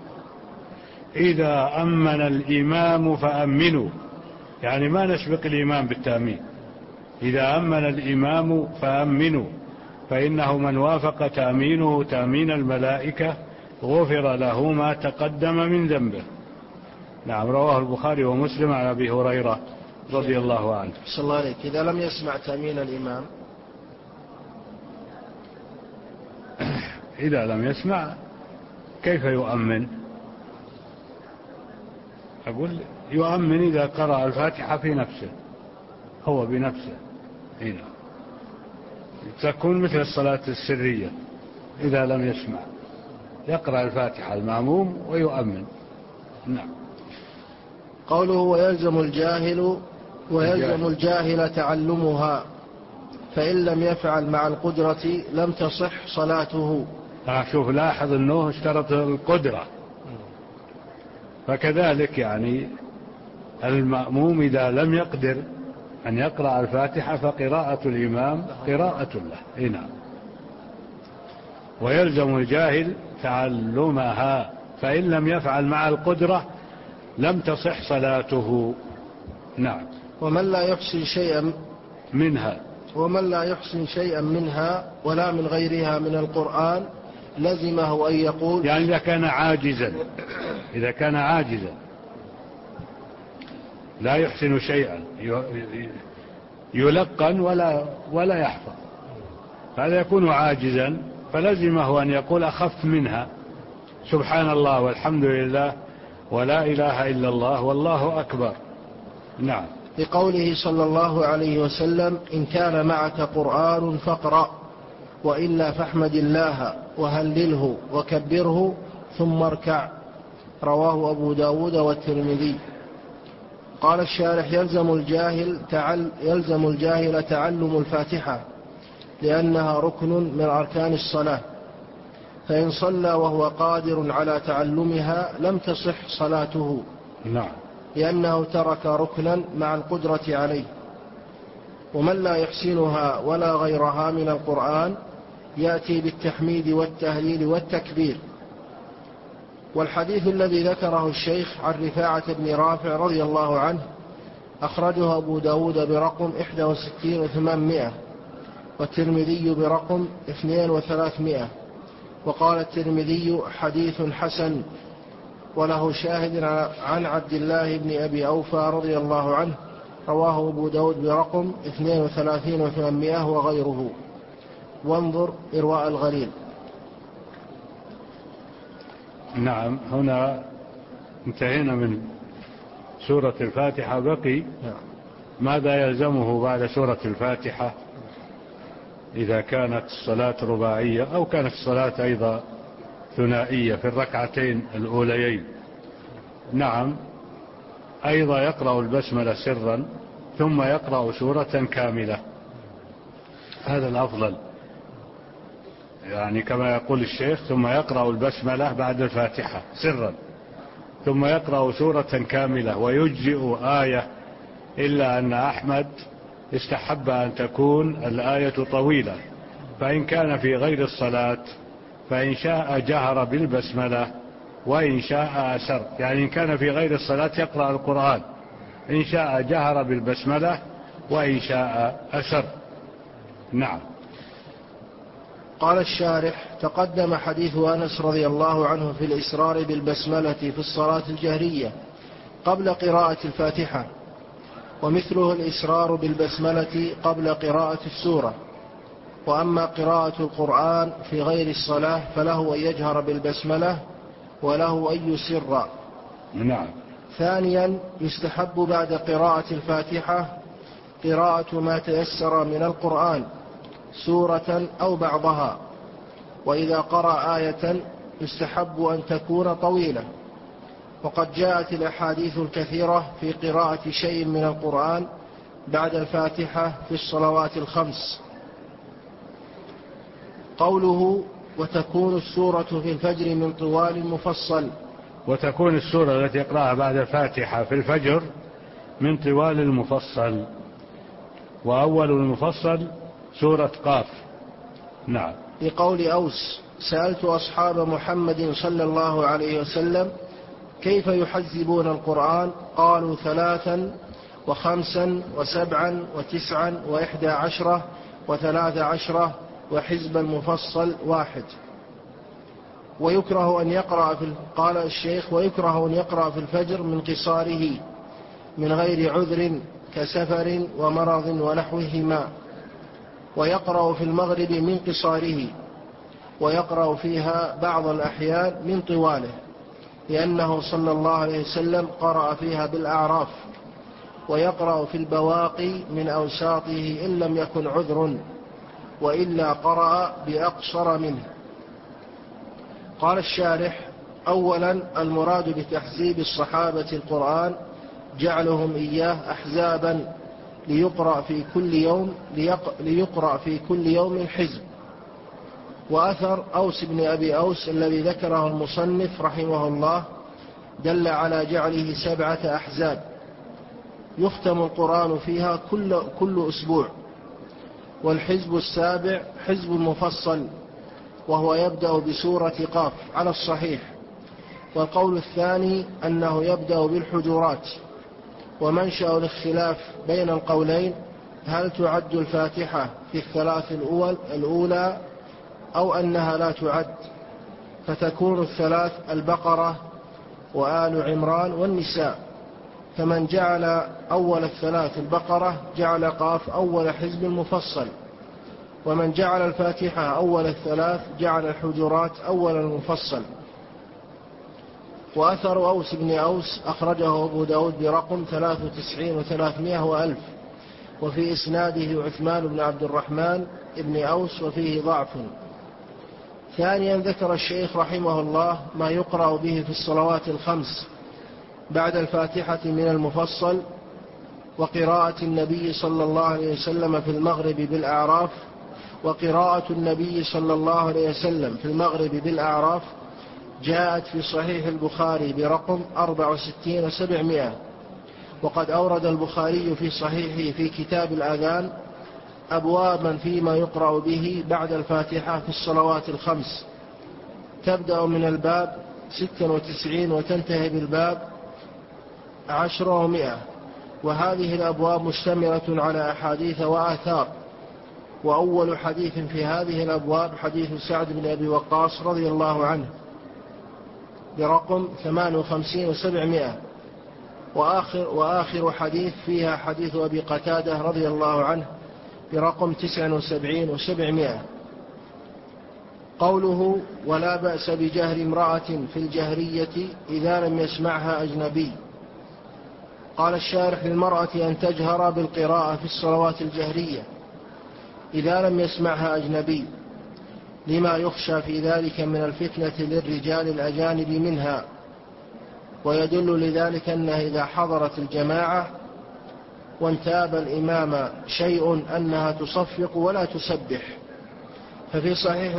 Speaker 1: إذا أمن الإمام فأمنوا، يعني ما نسبق الإمام بالتأمين. إذا أمن الإمام فأمنوا، فإنه من وافق تأمينه تأمين الملائكة غفر له ما تقدم من ذنبه. نعم. رواه البخاري ومسلم عن أبي هريرة رضي الله عنه.
Speaker 2: صلى الله عليك. إذا لم يسمع تأمين الإمام،
Speaker 1: إذا لم يسمع كيف يؤمن؟ أقول يؤمن إذا قرأ الفاتحة في نفسه، هو بنفسه هنا تكون مثل الصلاة السرية. إذا لم يسمع يقرأ الفاتحة المأموم ويؤمن. نعم.
Speaker 2: قوله ويلزم الجاهل تعلمها، فإن لم يفعل مع القدرة لم تصح صلاته.
Speaker 1: شوف لاحظ أنه اشترط القدرة، فكذلك يعني المأموم إذا لم يقدر أن يقرأ الفاتحة فقراءة الإمام قراءة له. هنا ويلزم الجاهل تعلمها، فإن لم يفعل مع القدرة لم تصح صلاته. نعم.
Speaker 2: ومن لا يحسن شيئا منها ولا من غيرها من القرآن لزمه أن يقول،
Speaker 1: يعني إذا كان عاجزا لا يحسن شيئا، يلقن ولا يحفظ، هذا يكون عاجزا، فلزمه أن يقول أخف منها سبحان الله والحمد لله ولا إله إلا الله والله أكبر. نعم.
Speaker 2: لقوله صلى الله عليه وسلم: إن كان معك قرآن فاقرأ، وإلا فاحمد الله وهلله وكبره ثم اركع. رواه أبو داود والترمذي. قال الشارح: يلزم الجاهل تعلم الفاتحة لأنها ركن من أركان الصلاة، فإن صلى وهو قادر على تعلمها لم تصح صلاته.
Speaker 1: نعم.
Speaker 2: لأنه ترك ركنا مع القدرة عليه. ومن لا يحسنها ولا غيرها من القرآن يأتي بالتحميد والتهليل والتكبير. والحديث الذي ذكره الشيخ عن رفاعة بن رافع رضي الله عنه أخرجه أبو داود برقم 61 و800، والترمذي برقم 2 و300، وقال الترمذي: حديث حسن، وله شاهد عن عبد الله بن أبي أوفى رضي الله عنه، رواه أبو داود برقم 32 و800 وغيره. وانظر إرواء الغليل.
Speaker 1: نعم. هنا انتهينا من سورة الفاتحة. بقي ماذا يلزمه بعد سورة الفاتحة إذا كانت الصلاة رباعية أو كانت الصلاة أيضا ثنائية في الركعتين الأوليين. نعم. أيضا يقرأ البسملة سرا ثم يقرأ سورة كاملة، هذا الأفضل، يعني كما يقول الشيخ: ثم يقرأ البسملة بعد الفاتحة سرا ثم يقرأ سورة كاملة ويجزئ آية، إلا أن أحمد استحب أن تكون الآية طويلة، فإن كان في غير الصلاة فإن شاء جهر بالبسملة وإن شاء أسر، يعني إن كان في غير الصلاة يقرأ القرآن، إن شاء جهر بالبسملة وإن شاء أسر. نعم.
Speaker 2: قال الشارح: تقدم حديث أنس رضي الله عنه في الإسرار بالبسملة في الصلاة الجهرية قبل قراءة الفاتحة، ومثله الإسرار بالبسملة قبل قراءة السورة. وأما قراءة القرآن في غير الصلاة فله أن يجهر بالبسملة وله أن يسر.
Speaker 1: نعم.
Speaker 2: ثانيا، يستحب بعد قراءة الفاتحة قراءة ما تيسر من القرآن، سورة أو بعضها، وإذا قرأ آية يستحب أن تكون طويلة. وقد جاءت الأحاديث الكثيرة في قراءة شيء من القرآن بعد الفاتحة في الصلوات الخمس. قوله: وتكون السورة في الفجر من طوال مفصل.
Speaker 1: وتكون السورة التي يقرأها بعد الفاتحة في الفجر من طوال المفصل، وأول المفصل سورة قاف. نعم.
Speaker 2: لقول أوس: سألت أصحاب محمد صلى الله عليه وسلم كيف يحزبون القرآن؟ قالوا 3 و5 و7 و9 و11 و13 وحزب المفصل 1. ويكره أن يقرأ قال الشيخ: ويكره أن يقرأ في الفجر من قصاره من غير عذر كسفر ومرض ونحوهما، ويقرأ في المغرب من قصاره، ويقرأ فيها بعض الأحيان من طواله، لأنه صلى الله عليه وسلم قرأ فيها بالأعراف، ويقرأ في البواقي من أوساطه إن لم يكن عذر، وإلا قرأ بأقصر منه. قال الشارح: أولا، المراد بتحزيب الصحابة القرآن جعلهم إياه أحزابا ليقرأ في كل يوم حزب. وأثر أوس بن أبي أوس الذي ذكره المصنف رحمه الله دل على جعله 7 أحزاب يختم القرآن فيها كل أسبوع. والحزب السابع حزب مفصل وهو يبدأ بسورة قاف على الصحيح. والقول الثاني أنه يبدأ بالحجرات. ومنشأ الاختلاف بين القولين هل تعد الفاتحة في الثلاث الأولى أو أنها لا تعد، فتكون الثلاث البقرة وآل عمران والنساء. فمن جعل أول الثلاث البقرة جعل قاف أول حزب مفصل، ومن جعل الفاتحة أول الثلاث جعل الحجرات أول المفصل. وأثر أوس بن أوس أخرجه أبو داود برقم 93 و300 وألف، وفي إسناده عثمان بن عبد الرحمن بن أوس وفيه ضعف. ثانيا ذكر الشيخ رحمه الله ما يقرأ به في الصلوات الخمس بعد الفاتحة من المفصل، وقراءة النبي صلى الله عليه وسلم في المغرب بالأعراف، وقراءة النبي صلى الله عليه وسلم في المغرب بالأعراف جاءت في صحيح البخاري برقم 64 و700. وقد أورد البخاري في صحيحه في كتاب الأذان أبوابا فيما يقرأ به بعد الفاتحة في الصلوات الخمس، تبدأ من الباب 96 وتنتهي بالباب 10 و100. وهذه الأبواب مشتملة على أحاديث وآثار. وأول حديث في هذه الأبواب حديث سعد بن أبي وقاص رضي الله عنه برقم 58 و700. وآخر حديث فيها حديث أبي قتادة رضي الله عنه برقم 79 و700. قوله ولا بأس بجهر امرأة في الجهرية إذا لم يسمعها أجنبي. قال الشارح للمرأة أن تجهر بالقراءة في الصلوات الجهرية إذا لم يسمعها أجنبي، لما يخشى في ذلك من الفتنة للرجال الأجانب منها. ويدل لذلك أنه إذا حضرت الجماعة وانتاب الإمام شيء أنها تصفق ولا تسبح. ففي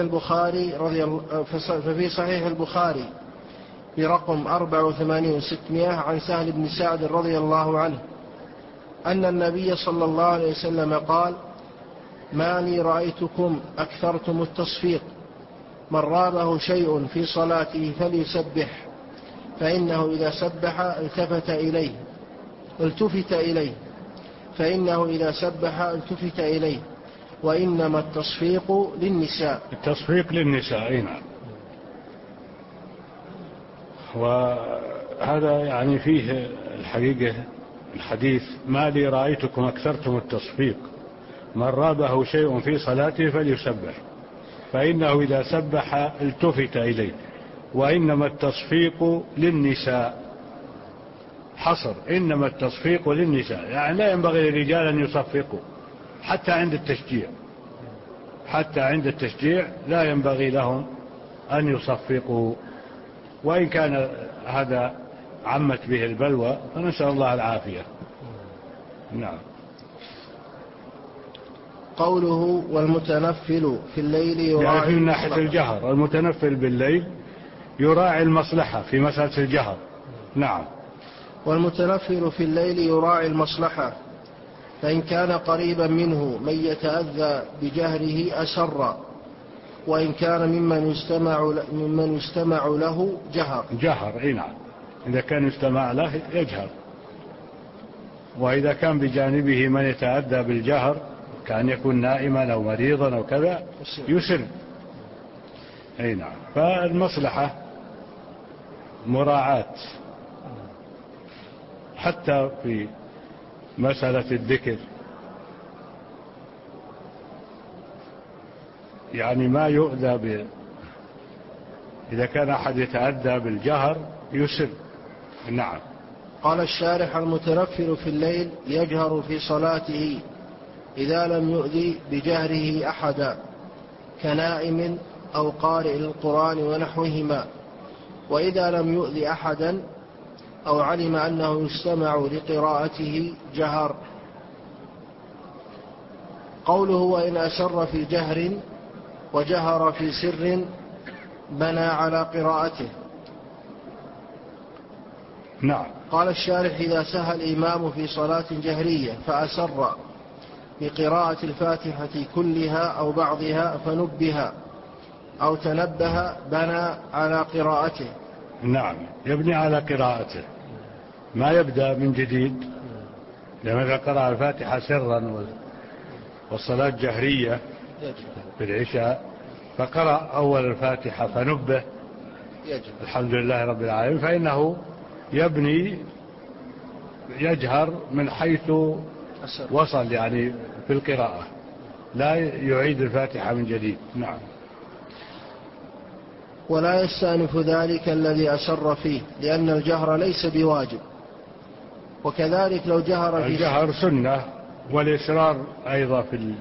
Speaker 2: صحيح البخاري برقم 84 و600 عن سهل بن سعد رضي الله عنه أن النبي صلى الله عليه وسلم قال ما لي رأيتكم أكثرتم التصفيق، من رابه شيء في صلاته فليسبح، فإنه إذا سبح التفت إليه، وإنما التصفيق للنساء.
Speaker 1: التصفيق للنساء نعم. وهذا يعني فيه الحقيقة الحديث ما لي رأيتكم أكثرتم التصفيق، من رابه شيء في صلاته فليسبح، فإنه إذا سبح التفت إليه، وإنما التصفيق للنساء. حصر إنما التصفيق للنساء، يعني لا ينبغي للرجال أن يصفقوا حتى عند التشجيع لا ينبغي لهم أن يصفقوا، وإن كان هذا عمت به البلوى فنسأل الله العافية. نعم.
Speaker 2: قوله والمتنفل في الليل يراعي
Speaker 1: يعني من ناحية الجهر المتنفل بالليل يراعي المصلحة في مسألة الجهر. نعم.
Speaker 2: والمتنفل في الليل يراعي المصلحة، فإن كان قريبا منه من يتأذى بجهره أسر، وإن كان ممن يستمع له جهر. نعم. إذا كان يستمع له يجهر، وإذا كان بجانبه من يتأذى بالجهر كان يكون نائما أو مريضا أو كذا يسر. نعم. فالمصلحة مراعاة حتى في مسألة الذكر، يعني ما يؤذى إذا كان أحد يتأذى بالجهر يسر. نعم. قال الشارح المتنفل في الليل يجهر في صلاته إذا لم يؤذي بجهره أحدا كنائم أو قارئ القرآن ونحوهما، وإذا لم يؤذي أحدا أو علم أنه يستمع لقراءته جهر. قوله وإن أسر في جهر وجهر في سر بنى على قراءته.
Speaker 1: نعم.
Speaker 2: قال الشارح إذا سهى الإمام في صلاة جهرية فأسر بقراءة الفاتحة كلها أو بعضها فنبه أو تنبه بنى على قراءته.
Speaker 1: نعم، يبني على قراءته، ما يبدأ من جديد. لما قرأ الفاتحة سرا والصلاة جهرية في العشاء، فقرأ أول الفاتحة فنبه الحمد لله رب العالمين، فإنه يجهر من حيث وصل يعني في القراءة، لا يعيد الفاتحة من جديد. نعم.
Speaker 2: ولا يستأنف ذلك الذي أسر فيه، لأن الجهر ليس بواجب. وكذلك لو جهر في
Speaker 1: الجهر سنة، والإسرار أيضا في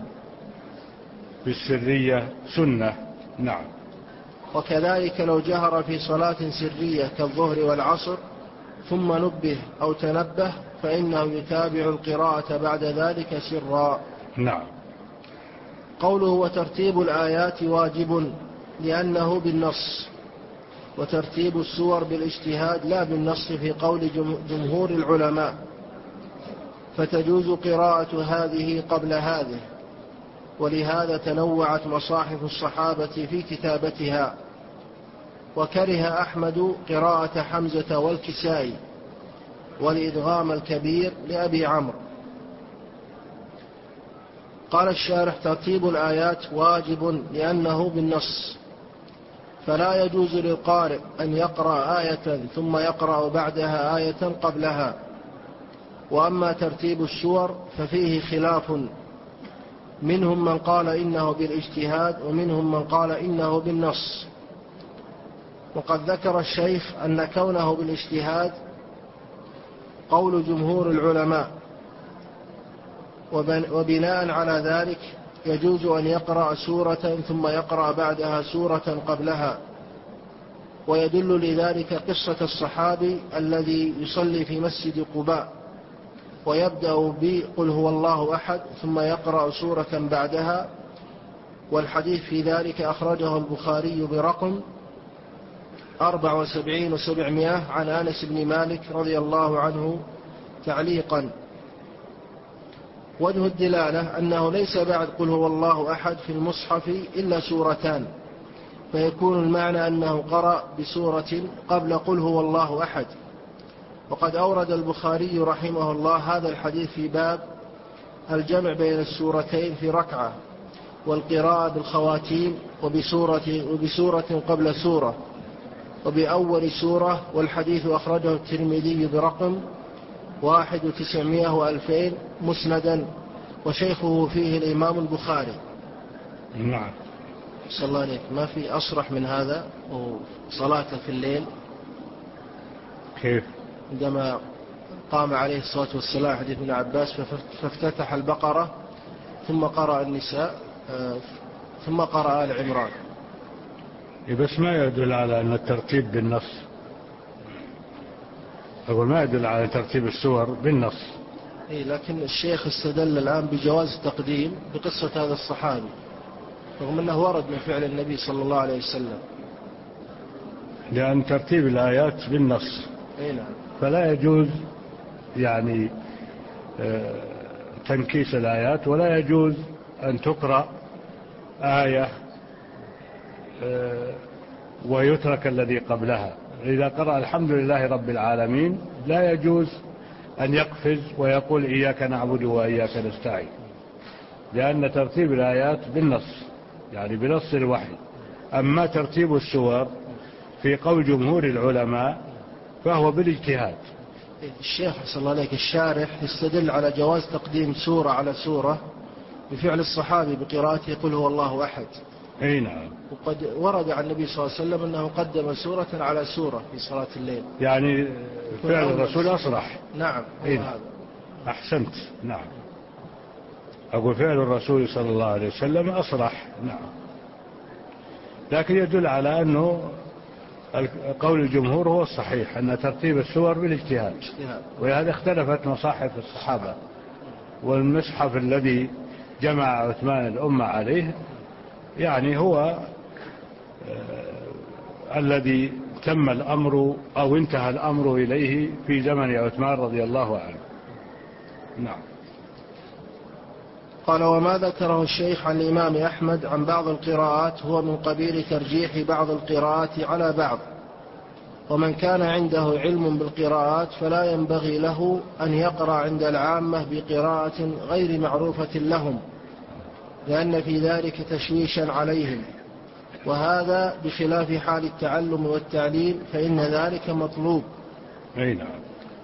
Speaker 1: السرية سنة. نعم.
Speaker 2: وكذلك لو جهر في صلاة سرية كالظهر والعصر ثم نبه أو تنبه، فإنه يتابع القراءة بعد ذلك سرا.
Speaker 1: نعم.
Speaker 2: قوله وترتيب الآيات واجب لأنه بالنص، وترتيب السور بالاجتهاد لا بالنص في قول جمهور العلماء، فتجوز قراءة هذه قبل هذه، ولهذا تنوعت مصاحف الصحابة في كتابتها. وكره أحمد قراءة حمزة والكسائي، والإدغام الكبير لأبي عمرو. قال الشارح ترتيب الآيات واجب لأنه بالنص، فلا يجوز للقارئ أن يقرأ آية ثم يقرأ بعدها آية قبلها. وأما ترتيب السور ففيه خلاف، منهم من قال إنه بالاجتهاد، ومنهم من قال إنه بالنص. وقد ذكر الشيخ أن كونه بالاجتهاد قول جمهور العلماء، وبناء على ذلك يجوز أن يقرأ سورة ثم يقرأ بعدها سورة قبلها. ويدل لذلك قصة الصحابي الذي يصلي في مسجد قباء ويبدأ بقل هو الله أحد ثم يقرأ سورة بعدها، والحديث في ذلك أخرجه البخاري برقم 74,700 عن أنس بن مالك رضي الله عنه تعليقا. وجه الدلالة أنه ليس بعد قل هو الله أحد في المصحف إلا سورتان، فيكون المعنى أنه قرأ بسورة قبل قل هو الله أحد. وقد أورد البخاري رحمه الله هذا الحديث في باب الجمع بين السورتين في ركعة، والقراءة بالخواتيم، وبسورة قبل سورة، وبأول سورة. والحديث أخرجه الترمذي برقم 1900 مسندا، وشيخه فيه الإمام البخاري.
Speaker 1: نعم.
Speaker 2: صلى الله عليه، ما في أصرح من هذا صلاته في الليل.
Speaker 1: كيف؟
Speaker 2: عندما قام عليه الصلاة والسلام حديث ابن عباس فافتتح البقرة ثم قرأ النساء ثم قرأ آل عمران.
Speaker 1: بس ما يدل على أن الترتيب بالنص، أقول ما يدل على ترتيب السور بالنص.
Speaker 2: لكن الشيخ استدل الآن بجواز التقديم بقصة هذا الصحابي، رغم أنه ورد من فعل النبي صلى الله عليه وسلم،
Speaker 1: لأن ترتيب الآيات بالنص.
Speaker 2: نعم.
Speaker 1: فلا يجوز يعني تنكيس الآيات، ولا يجوز أن تقرأ آية ويترك الذي قبلها. إذا قرأ الحمد لله رب العالمين لا يجوز أن يقفز ويقول إياك نعبد وإياك نستعين، لأن ترتيب الآيات بالنص، يعني بنص الوحي. أما ترتيب السور في قول جمهور العلماء فهو بالاجتهاد.
Speaker 2: الشيخ صلى الله عليه الشارح يستدل على جواز تقديم سورة على سورة بفعل الصحابي بقراءته قل هو الله أحد.
Speaker 1: نعم.
Speaker 2: وقد ورد عن النبي صلى الله عليه وسلم أنه قدم سورة على سورة في صلاة الليل، يعني
Speaker 1: فعل الرسول أصرح.
Speaker 2: نعم.
Speaker 1: هذا أحسنت. نعم، أقول فعل الرسول صلى الله عليه وسلم أصرح. نعم، لكن يدل على أنه قول الجمهور هو الصحيح، أن ترتيب السور بالاجتهاد، ولهذا اختلفت مصاحف الصحابة. والمصحف الذي جمع عثمان الأمة عليه يعني هو الذي تم الأمر أو انتهى الأمر إليه في زمن عثمان رضي الله عنه. نعم.
Speaker 2: قال: وما ذكره الشيخ عن الإمام أحمد عن بعض القراءات هو من قبيل ترجيح بعض القراءات على بعض، ومن كان عنده علم بالقراءات فلا ينبغي له أن يقرأ عند العامة بقراءة غير معروفة لهم، لأن في ذلك تشويشا عليهم، وهذا بخلاف حال التعلم والتعليم، فإن ذلك مطلوب.
Speaker 1: نعم.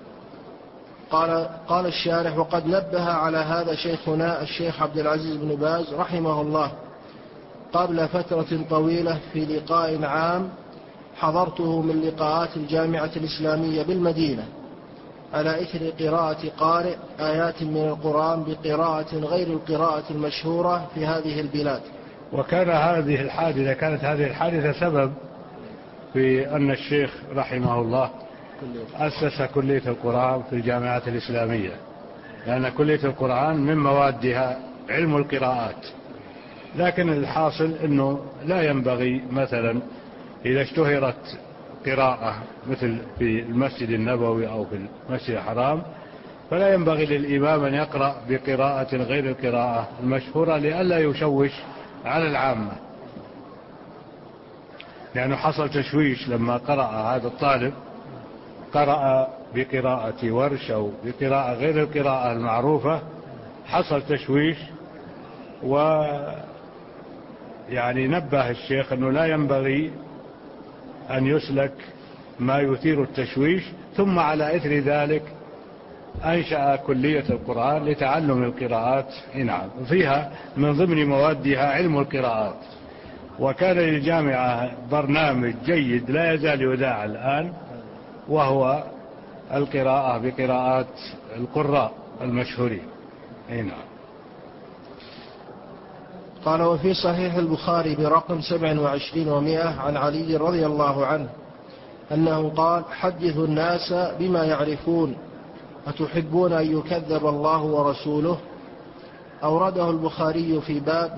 Speaker 2: قال الشارح: وقد نبه على هذا شيخنا الشيخ عبد العزيز بن باز رحمه الله قبل فترة طويلة في لقاء عام حضرته من لقاءات الجامعة الإسلامية بالمدينة، على إثر قراءة قارئ آيات من القرآن بقراءة غير القراءة المشهورة في هذه البلاد.
Speaker 1: وكانت هذه الحادثة سبب في أن الشيخ رحمه الله أسس كلية القرآن في الجامعة الإسلامية، لأن كلية القرآن من موادها علم القراءات. لكن الحاصل أنه لا ينبغي مثلا إذا اشتهرت قراءة مثل في المسجد النبوي أو في المسجد الحرام، فلا ينبغي للإمام أن يقرأ بقراءة غير القراءة المشهورة لئلا يشوش على العامة، لأنه حصل تشويش لما قرأ هذا الطالب، قرأ بقراءة ورش أو بقراءة غير القراءة المعروفة، حصل تشويش. ويعني نبه الشيخ أنه لا ينبغي أن يسلك ما يثير التشويش. ثم على إثر ذلك أنشأ كلية القرآن لتعلم القراءات، نعم، فيها من ضمن موادها علم القراءات. وكان للجامعة برنامج جيد لا يزال يذاع الآن، وهو القراءة بقراءات القراء المشهورين. نعم.
Speaker 2: قال: وفي صحيح البخاري برقم 27 و100 عن علي رضي الله عنه أنه قال: حدثوا الناس بما يعرفون، أتحبون أن يكذب الله ورسوله؟ أورده البخاري في باب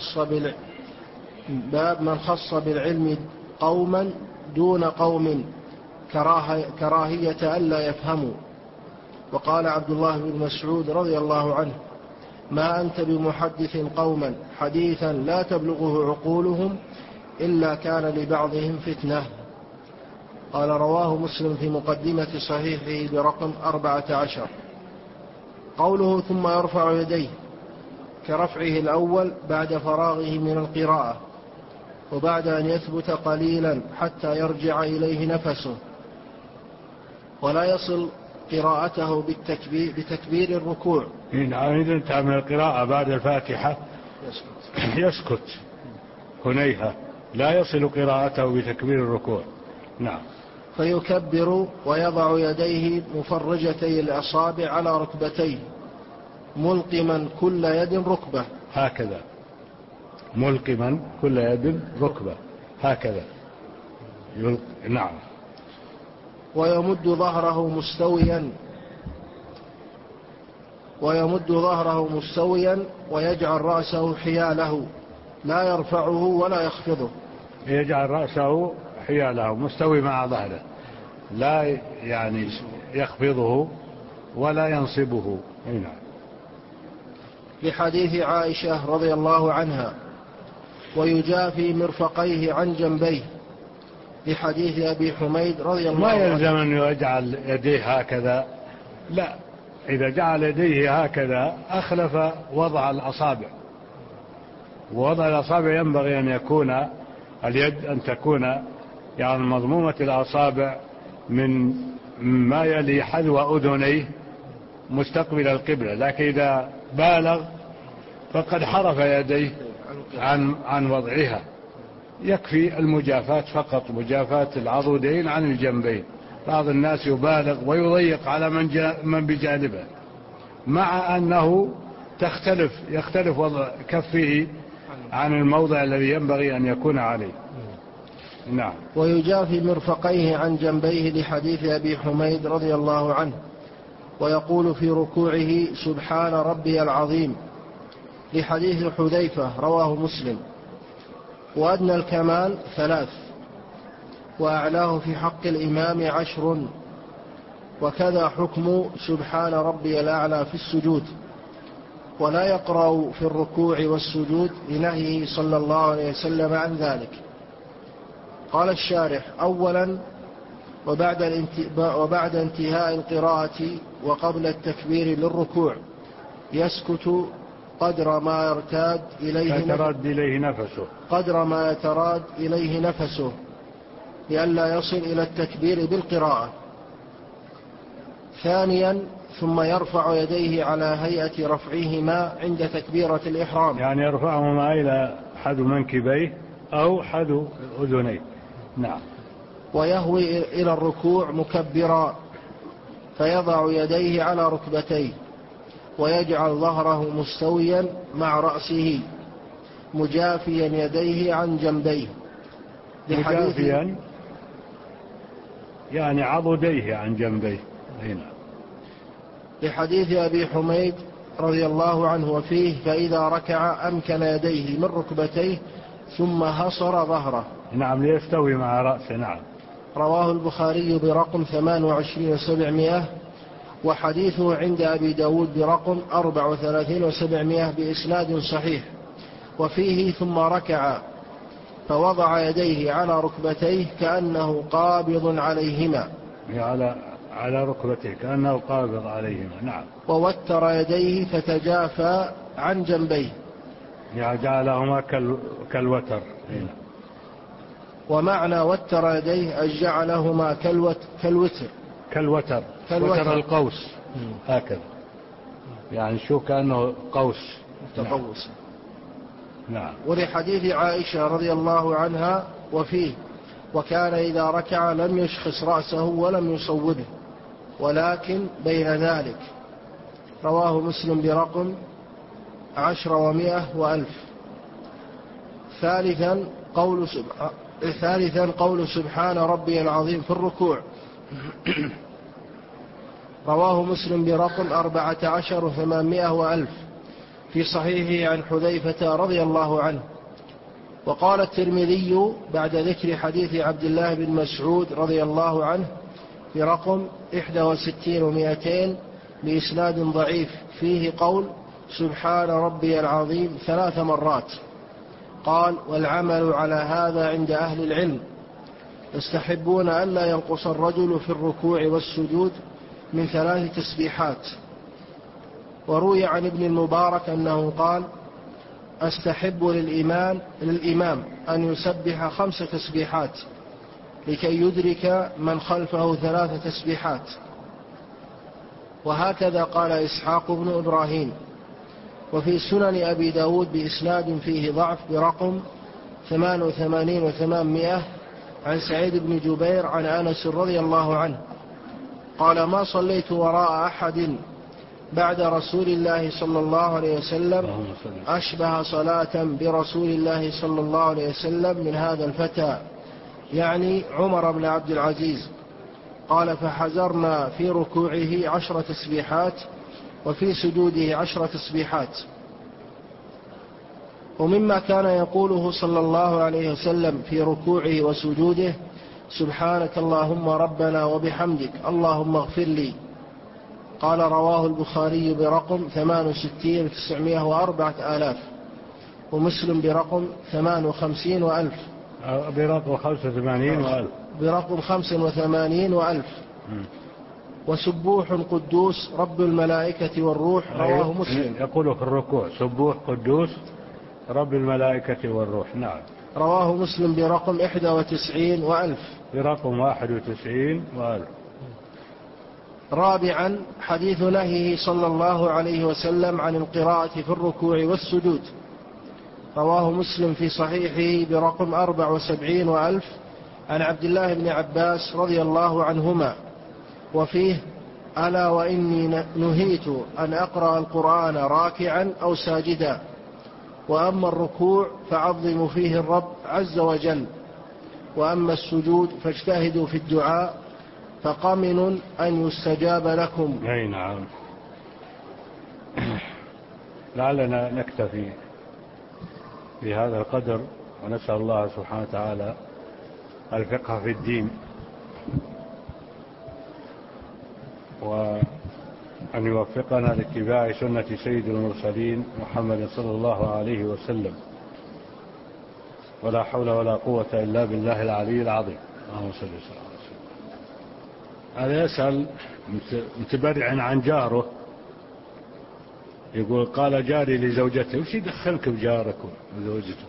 Speaker 2: من خص بالعلم قوما دون قوم كراهية ألا يفهموا. وقال عبد الله بن مسعود رضي الله عنه: ما أنت بمحدث قوما حديثا لا تبلغه عقولهم إلا كان لبعضهم فتنة. قال: رواه مسلم في مقدمة صحيحه برقم 14. قوله: ثم يرفع يديه، كرفعه الأول بعد فراغه من القراءة، وبعد أن يثبت قليلا حتى يرجع إليه نفسه، ولا يصل قراءته بتكبير الركوع.
Speaker 1: إذا تعمل القراءة بعد الفاتحة يسكت هنيها، لا يصل قراءته بتكبير الركوع. نعم.
Speaker 2: فيكبر ويضع يديه مفرجتي الأصابع على ركبتيه، ملقما كل يد ركبة،
Speaker 1: هكذا، ملقما كل يد ركبة، هكذا. نعم.
Speaker 2: ويمد ظهره مستويا ويجعل رأسه حياله، لا يرفعه ولا يخفضه.
Speaker 1: يجعل رأسه حياله مستوي مع ظهره، لا يعني يخفضه ولا ينصبه. نعم.
Speaker 2: لحديث عائشة رضي الله عنها: ويجافي مرفقيه عن جنبيه، لحديث أبي حميد رضي الله عنه.
Speaker 1: ما يلزم أن يجعل يديه هكذا، لا، إذا جعل يديه هكذا أخلف وضع الأصابع، ووضع الأصابع ينبغي أن يكون اليد أن تكون يعني مضمومة الأصابع من ما يلي حذو أذنيه مستقبل القبلة، لكن إذا بالغ فقد حرف يديه عن وضعها. يكفي المجافاة فقط، مجافاة العضدين عن الجنبين. بعض الناس يبالغ ويضيق على من بجانبه، مع أنه يختلف وضع كفه عن الموضع الذي ينبغي أن يكون عليه. نعم.
Speaker 2: ويجافي مرفقيه عن جنبيه، لحديث أبي حميد رضي الله عنه. ويقول في ركوعه: سبحان ربي العظيم، لحديث حذيفة رواه مسلم. وأدنى الكمال 3، وأعلاه في حق الإمام 10، وكذا حكم سبحان ربي الأعلى في السجود. ولا يقرأ في الركوع والسجود لنهيه صلى الله عليه وسلم عن ذلك. قال الشارح: أولا وبعد انتهاء القراءة وقبل التكبير للركوع يسكت قدر ما يرتاد إليه نفسه لئلا يصل إلى التكبير بالقراءة. ثانيا ثم يرفع يديه على هيئة رفعهما عند تكبيرة الإحرام،
Speaker 1: يعني يرفعهما إلى حد منكبيه أو حد أذنيه. نعم.
Speaker 2: ويهوي إلى الركوع مكبرا فيضع يديه على ركبتيه ويجعل ظهره مستويا مع رأسه مجافيا يديه عن جنبيه،
Speaker 1: مجافيا يعني عضديه عن جنبيه. هنا
Speaker 2: لحديث أبي حميد رضي الله عنه وفيه: فإذا ركع أمكن يديه من ركبتيه ثم هصر ظهره.
Speaker 1: نعم، ليستوي مع رأسه. نعم.
Speaker 2: رواه البخاري برقم 28,700، وحديثه عند أبي داود برقم 34,700 بإسناد صحيح. وفيه: ثم ركع فوضع يديه على ركبتيه كأنه قابض عليهما،
Speaker 1: على ركبتيه كأنه قابض عليهما. نعم.
Speaker 2: ووتر يديه فتجافى عن جنبيه،
Speaker 1: يعني جعلهما كالوتر. هنا.
Speaker 2: ومعنى وتر يديه أن جعلهما كالوتر
Speaker 1: وتر القوس، هكذا يعني شو كأنه قوس
Speaker 2: متقوس.
Speaker 1: نعم.
Speaker 2: ولحديث عائشة رضي الله عنها وفيه: وكان إذا ركع لم يشخص رأسه ولم يصوبه ولكن بين ذلك. رواه مسلم برقم 10 و100 و1000. ثالثا قول سبحان ربي العظيم في الركوع. رواه مسلم برقم 14 و800 و1000 في صحيحه عن حذيفة رضي الله عنه. وقال الترمذي بعد ذكر حديث عبد الله بن مسعود رضي الله عنه في رقم 61 و200 بإسناد ضعيف فيه قول سبحان ربي العظيم 3 مرات. قال: والعمل على هذا عند أهل العلم يستحبون ألا ينقص الرجل في الركوع والسجود من 3 تسبيحات. وروي عن ابن المبارك أنه قال: أستحب للإمام أن يسبح 5 تسبيحات لكي يدرك من خلفه 3 تسبيحات. وهكذا قال إسحاق بن إبراهيم. وفي سنن أبي داود بإسناد فيه ضعف برقم 88 و800 عن سعيد بن جبير عن أنس رضي الله عنه قال: ما صليت وراء أحد بعد رسول الله صلى الله عليه وسلم أشبه صلاة برسول الله صلى الله عليه وسلم من هذا الفتى، يعني عمر بن عبد العزيز. قال: فحزرنا في ركوعه 10 تسبيحات وفي سجوده 10 تسبيحات. ومما كان يقوله صلى الله عليه وسلم في ركوعه وسجوده: سبحانك اللهم ربنا وبحمدك اللهم اغفر لي. قال: رواه البخاري برقم 68 و904,000 ومسلم برقم 58 و1000
Speaker 1: برقم 85 و1000
Speaker 2: برقم 85 و1000. وسبوح قدوس رب الملائكة والروح. رواه مسلم.
Speaker 1: يقول في الركوع سبوح قدوس رب الملائكة والروح. نعم.
Speaker 2: رواه مسلم برقم 91 و1000
Speaker 1: برقم 91 و1000.
Speaker 2: رابعا حديث نهيه صلى الله عليه وسلم عن القراءة في الركوع والسجود. رواه مسلم في صحيحه برقم 74 و1000 عن عبد الله بن عباس رضي الله عنهما وفيه: ألا وإني نهيت أن أقرأ القرآن راكعا أو ساجدا، وأما الركوع فعظموا فيه الرب عز وجل، وأما السجود فاجتهدوا في الدعاء فقمن أن يستجاب لكم.
Speaker 1: أي نعم. لعلنا نكتفي بهذا القدر، ونسأل الله سبحانه وتعالى الفقه في الدين أن يوفقنا لاتباع سنة سيد المرسلين محمد صلى الله عليه وسلم، ولا حول ولا قوة إلا بالله العلي العظيم. اللهم صل وسلم على رسول الله. هذا يسأل متبرع عن جاره، يقول قال جاري لزوجته: وش يدخلك بجارك وزوجته؟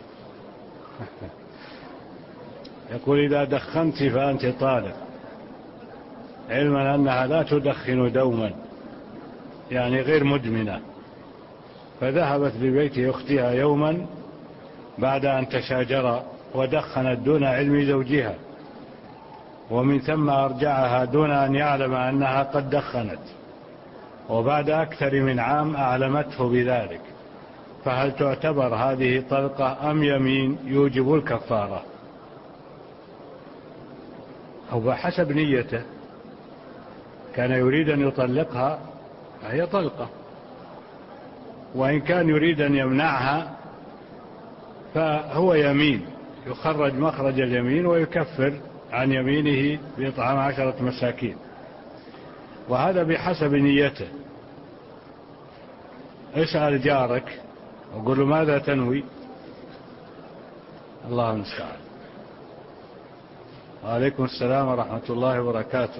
Speaker 1: يقول: إذا دخنت فأنت طالق، علما أنها لا تدخن دوما، يعني غير مدمنة. فذهبت لبيت أختها يوما بعد أن تشاجرا ودخنت دون علم زوجها، ومن ثم أرجعها دون أن يعلم أنها قد دخنت، وبعد أكثر من عام أعلمته بذلك، فهل تعتبر هذه طلقة أم يمين يوجب الكفارة؟ أو بحسب نيته، كان يريد أن يطلقها فهي طلقة، وإن كان يريد أن يمنعها فهو يمين، يخرج مخرج اليمين ويكفر عن يمينه بإطعام 10 مساكين، وهذا بحسب نيته. اسأل جارك وقل له: ماذا تنوي؟ الله المستعان. وعليكم السلام ورحمة الله وبركاته.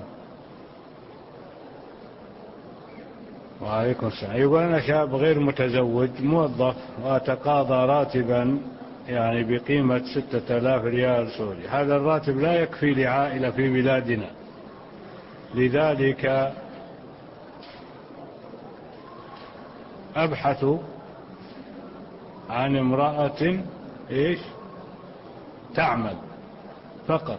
Speaker 1: وعليكم السلام. يقول: أنا شاب غير متزوج موظف وأتقاضى راتبا يعني بقيمة 6000 ريال سوري. هذا الراتب لا يكفي لعائلة في بلادنا، لذلك أبحث عن امرأة تعمل فقط.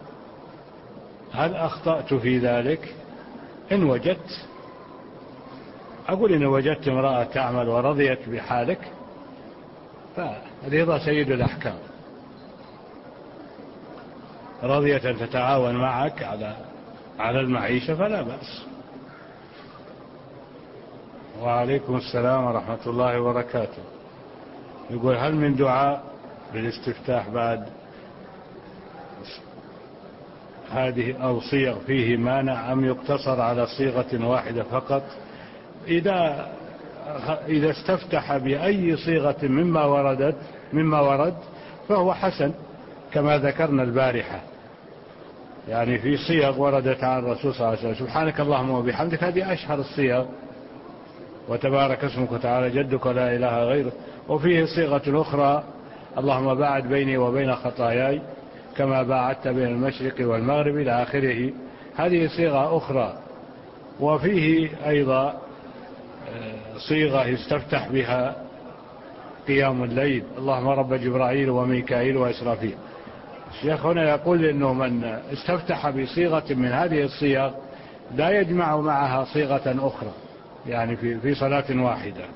Speaker 1: هل أخطأت في ذلك؟ إن وجدت، أقول إن وجدت امرأة تعمل ورضيت بحالك فرضا سيد الأحكام، رضيت أن تتعاون معك على المعيشة فلا بأس. وعليكم السلام ورحمة الله وبركاته. يقول: هل من دعاء بالاستفتاح بعد هذه أو صيغ فيه مانع أم يقتصر على صيغة واحدة فقط؟ إذا استفتح بأي صيغة مما ورد فهو حسن، كما ذكرنا البارحة، يعني في صيغ وردت عن الرسول صلى الله عليه وسلم: سبحانك اللهم وبحمدك، هذه أشهر الصيغ، وتبارك اسمك وتعالى جدك ولا إله غيرك. وفيه صيغة أخرى: اللهم باعد بيني وبين خطاياي كما باعدت بين المشرق والمغرب إلى آخره. هذه صيغة أخرى. وفيه أيضا صيغة يستفتح بها قيام الليل: اللهم رب جبرائيل وميكائيل وإسرافيل. الشيخ هنا يقول إنه من استفتح بصيغة من هذه الصيغ لا يجمع معها صيغة أخرى، يعني في صلاة واحدة.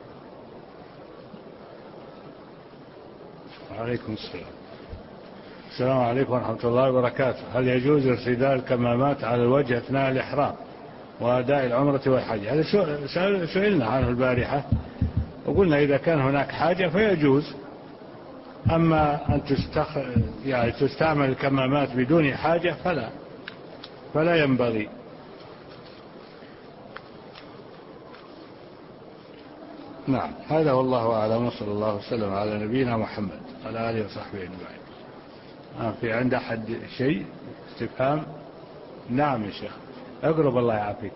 Speaker 1: وعليكم السلام. السلام عليكم ورحمة الله وبركاته. هل يجوز ارتداء الكمامات على الوجه أثناء الإحرام وأداء العمرة والحج؟ هذا سئلنا عنه البارحة وقلنا إذا كان هناك حاجة فيجوز، أما أن يعني تستعمل الكمامات بدون حاجة فلا ينبغي. نعم، هذا والله أعلم، وصلى الله وسلم على نبينا محمد وعلى آله وصحبه أجمعين. في عند أحد شيء استفهام؟ نعم يا شيخ، أقرب الله يعافيك.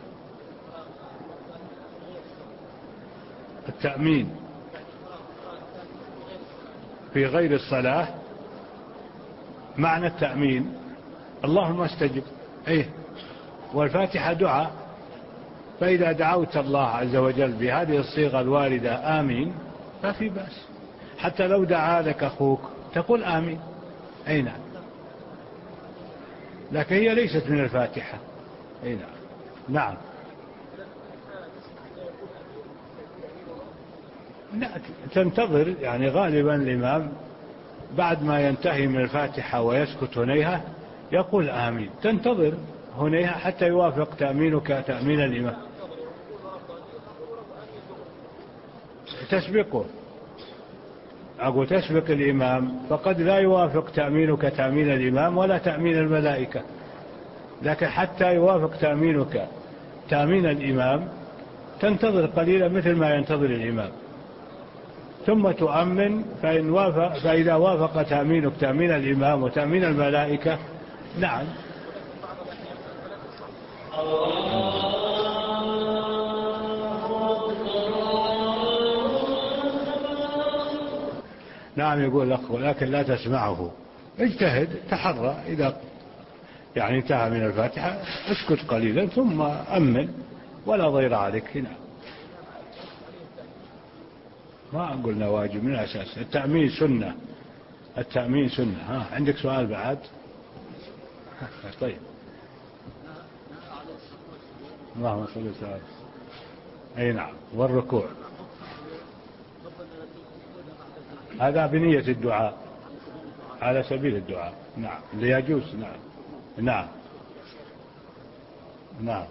Speaker 1: التأمين في غير الصلاة، معنى التأمين اللهم استجب، والفاتحة دعاء، فإذا دعوت الله عز وجل بهذه الصيغة الواردة آمين ما في بأس، حتى لو دعا لك أخوك تقول آمين. نعم، لكن هي ليست من الفاتحة. نعم. تنتظر، يعني غالبا الإمام بعد ما ينتهي من الفاتحة ويسكت هنيها يقول آمين، تنتظر هنيها حتى يوافق تأمينك تأمين الإمام، تسبقه. أقول تسبق الإمام، فقد لا يوافق تأمينك تأمين الإمام ولا تأمين الملائكة، لكن حتى يوافق تأمينك تأمين الإمام تنتظر قليلا مثل ما ينتظر الإمام، ثم تؤمن، فإذا وافق تأمينك تأمين الإمام وتأمين الملائكة نعم. نعم يقول الأخ ولكن لا تسمعه، اجتهد تحرى، إذا يعني انتهى من الفاتحة اسكت قليلا ثم أمن ولا ضير عليك. هنا ما قلنا واجب من الأساس، التأمين سنة، التأمين سنة. ها عندك سؤال بعد؟ طيب اللهم صل وسلم. أي نعم، والركوع هذا بنية الدعاء على سبيل الدعاء. نعم ليجوز. نعم نعم نعم.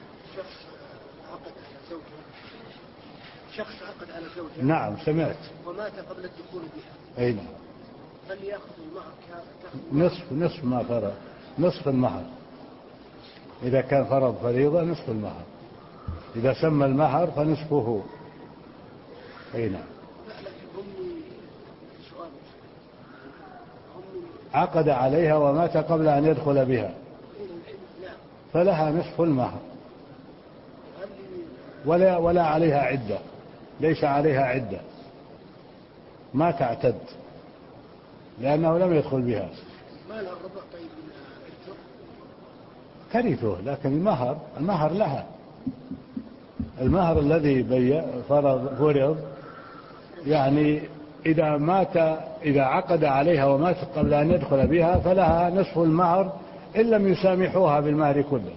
Speaker 3: شخص عقد على زوجة
Speaker 1: نعم سمعت
Speaker 3: ومات قبل الدخول بها.
Speaker 1: أي نعم.
Speaker 3: هل يأخذ المهر
Speaker 1: نصف ما فرض، نصف المهر. إذا كان فرض فريضة نصف المهر، إذا سمى المهر فنصفه. أي نعم. عقد عليها ومات قبل أن يدخل بها فلها نصف المهر، ولا عليها عدة، ليس عليها عدة، ما تعتد لأنه لم يدخل بها. ترثه، لكن المهر لها. المهر الذي فرض يعني إذا عقد عليها ومات قبل أن يدخل بها فلها نصف المهر إن لم يسامحوها بالمهر كله.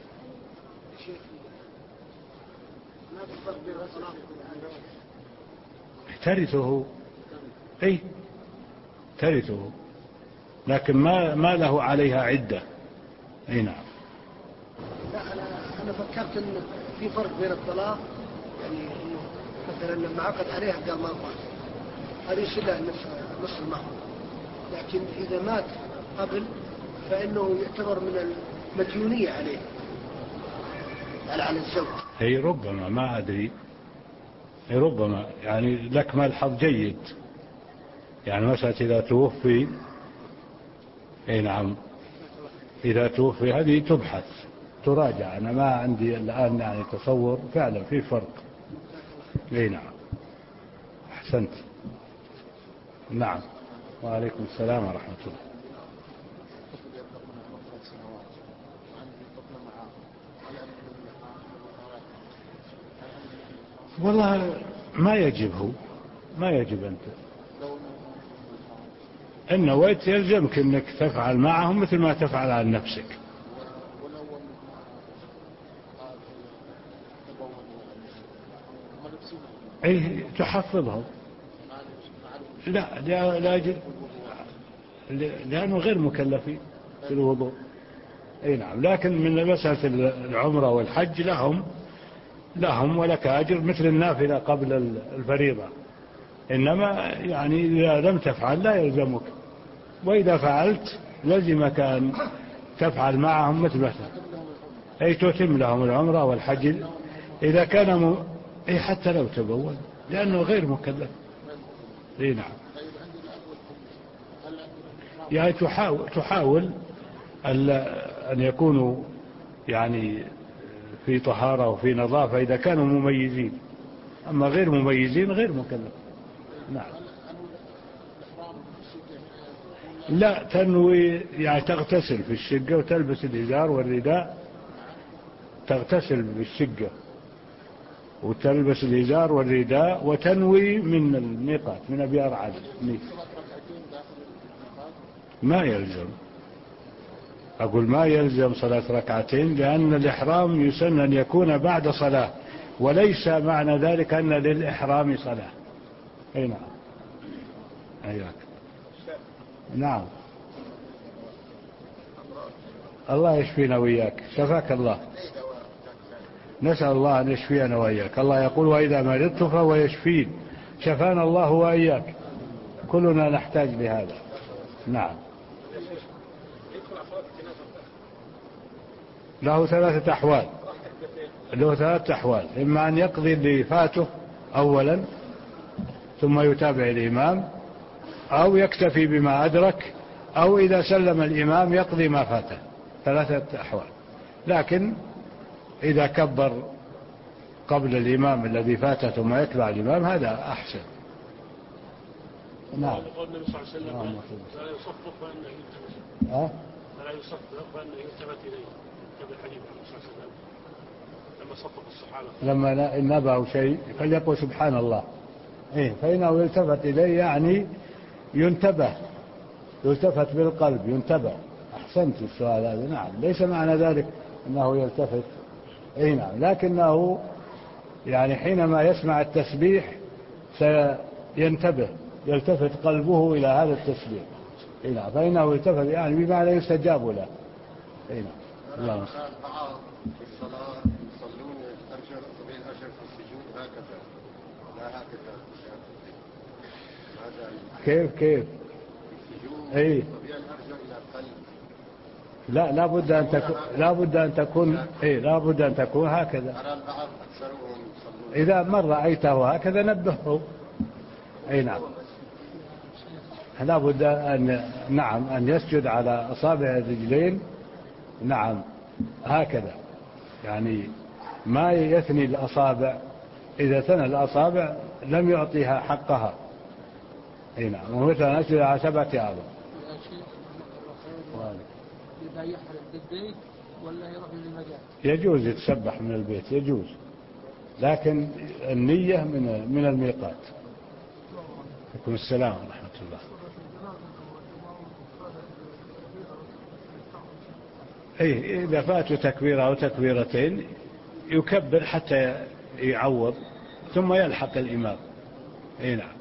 Speaker 1: ترثه، أي ترثه، لكن ما له عليها عدة. أي نعم.
Speaker 3: لا أنا فكرت إن في فرق بين الطلاق، يعني إنه مثلا لما عقد عليها قال ما أبغى، هذه سلة نصف المهر، لكن إذا مات قبل فإنه يعتبر من المديونية عليه على الزوج.
Speaker 1: هي ربما، ما أدري، هي ربما يعني لك ملحظ جيد، يعني مثلا إذا توفي. أي نعم، إذا توفي هذه تبحث تراجع. أنا ما عندي الآن يعني تصور، فعلا في فرق. أي نعم أحسنت. نعم وعليكم السلام ورحمة الله. والله ما يجب أنت إن نويت يلزمك أنك تفعل معهم مثل ما تفعل عن نفسك. أي تحفظهم. لا لأنه غير مكلفين في الوضوء. أي نعم، لكن من مسألة العمرة والحج لهم ولك أجر مثل النافلة قبل الفريضة، إنما يعني إذا لم تفعل لا يلزمك، وإذا فعلت لزمك أن تفعل معهم مثل مثلا، أي تتم لهم العمرة والحج إذا كان أي حتى لو تبول، لأنه غير مكلف. أي نعم، يعني تحاول أن يكونوا يعني في طهارة وفي نظافة إذا كانوا مميزين، أما غير مميزين غير مكلف. نعم. لا تنوي يعني تغتسل في الشقة وتلبس الإزار والرداء، تغتسل بالشقة وتلبس الإزار والرداء وتنوي من الميقات من أبيار عدن. ما يلزم، أقول ما يلزم صلاة ركعتين، لأن الإحرام يسن أن يكون بعد صلاة، وليس معنى ذلك أن للإحرام صلاة. أي نعم. أياك. نعم. الله يشفينا وإياك، شفاك الله. نسأل الله أن يشفينا وإياك. الله يقول وإذا مرضت فهو يشفين، شفانا الله وإياك، كلنا نحتاج لهذا. نعم. له 3 أحوال. له 3 أحوال: إما أن يقضي اللي فاته أولا ثم يتابع الإمام، أو يكتفي بما أدرك، أو إذا سلم الإمام يقضي ما فاته. 3 أحوال. لكن إذا كبر قبل الإمام الذي فاته ثم يتبع الإمام هذا أحسن. نعم.
Speaker 4: قول النبي صلى الله عليه وسلم: لا يصفق فإنه يلتفت. فلا يصفق فإنه يلتفت إليه، كما الحديث النبي صلى الله عليه وسلم لما صفق الصحابة
Speaker 1: لما نبأوا شيء فليقول سبحان الله. فإنه يلتفت إليه يعني ينتبه، يلتفت بالقلب، ينتبه. أحسنت السؤال هذا. نعم، ليس معنى ذلك أنه يلتفت. نعم، لكنه يعني حينما يسمع التسبيح سينتبه، يلتفت قلبه إلى هذا التسبيح. نعم، فإنه يلتفت يعني بمعنى يستجاب له. نعم. الله
Speaker 5: في الصلاة يصلون الأجر طبيعي الأجر في السجود هكذا لا هكذا.
Speaker 1: كيف
Speaker 5: السجود طبيعي الأجر إلى القلب.
Speaker 1: لا، لا بد أن تكون هكذا.
Speaker 5: أرى البعض أكثرهم يصلون.
Speaker 1: إذا من رأيته هكذا نبهه. نعم، لا بد أن يسجد على أصابع الرجلين. نعم، هكذا يعني ما يثني الأصابع. إذا ثنى الأصابع لم يعطيها حقها. نعم، ومثلا أسجد على 7 أعظم.
Speaker 6: إذا يحرم بالبيت ولا يروح للمجال؟
Speaker 1: يجوز يتسبح من البيت، يجوز، لكن النية من الميقات. عليكم السلام ورحمة الله. إذا فاتوا تكبيرة أو تكبيرتين يكبر حتى يعوض ثم يلحق الإمام. نعم.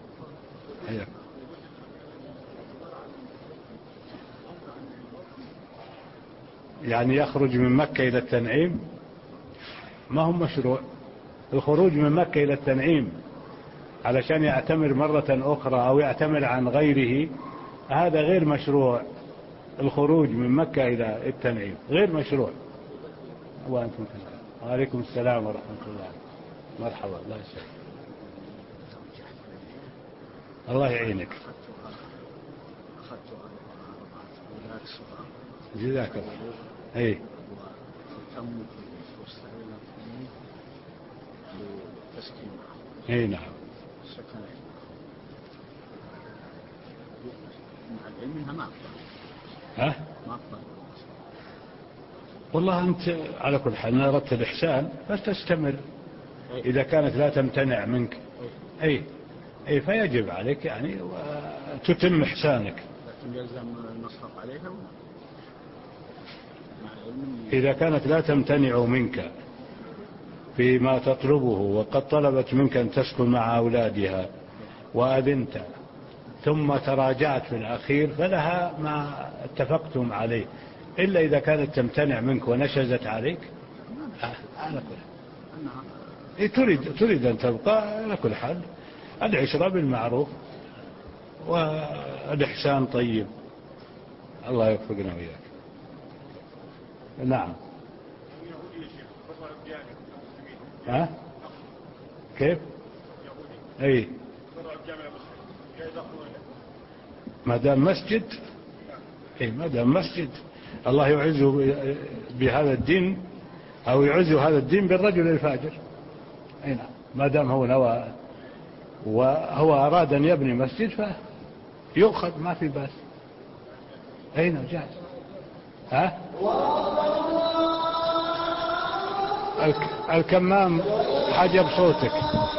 Speaker 1: يعني يخرج من مكة إلى التنعيم ما هو مشروع. الخروج من مكة إلى التنعيم علشان يعتمر مرة أخرى أو يعتمر عن غيره هذا غير مشروع. الخروج من مكة إلى التنعيم غير مشروع. وأنتم وعليكم السلام ورحمة الله. مرحبا. الله يسلمك. الله يعينك. جزاك الله. نعم. والله أنت على كل حال أردت الإحسان فتستمر. إذا كانت لا تمتنع منك فيجب عليك يعني تتم إحسانك. إذا كانت لا تمتنع منك فيما تطلبه وقد طلبت منك أن تسكن مع أولادها وأذنت ثم تراجعت في الأخير فلها ما اتفقتم عليه، إلا إذا كانت تمتنع منك ونشزت عليك على كل تريد أن تبقى. على كل حال العشرة بالمعروف والإحسان طيب. الله يوفقنا وإياك. نعم. كيف؟ ما دام مسجد ما دام مسجد الله يعزه بهذا الدين أو يعزه هذا الدين بالرجل الفاجر. نعم، ما دام هو نوى وهو أراد أن يبني مسجد فيؤخذ ما في بأس. نعم جاهز. الكمام حجب صوتك.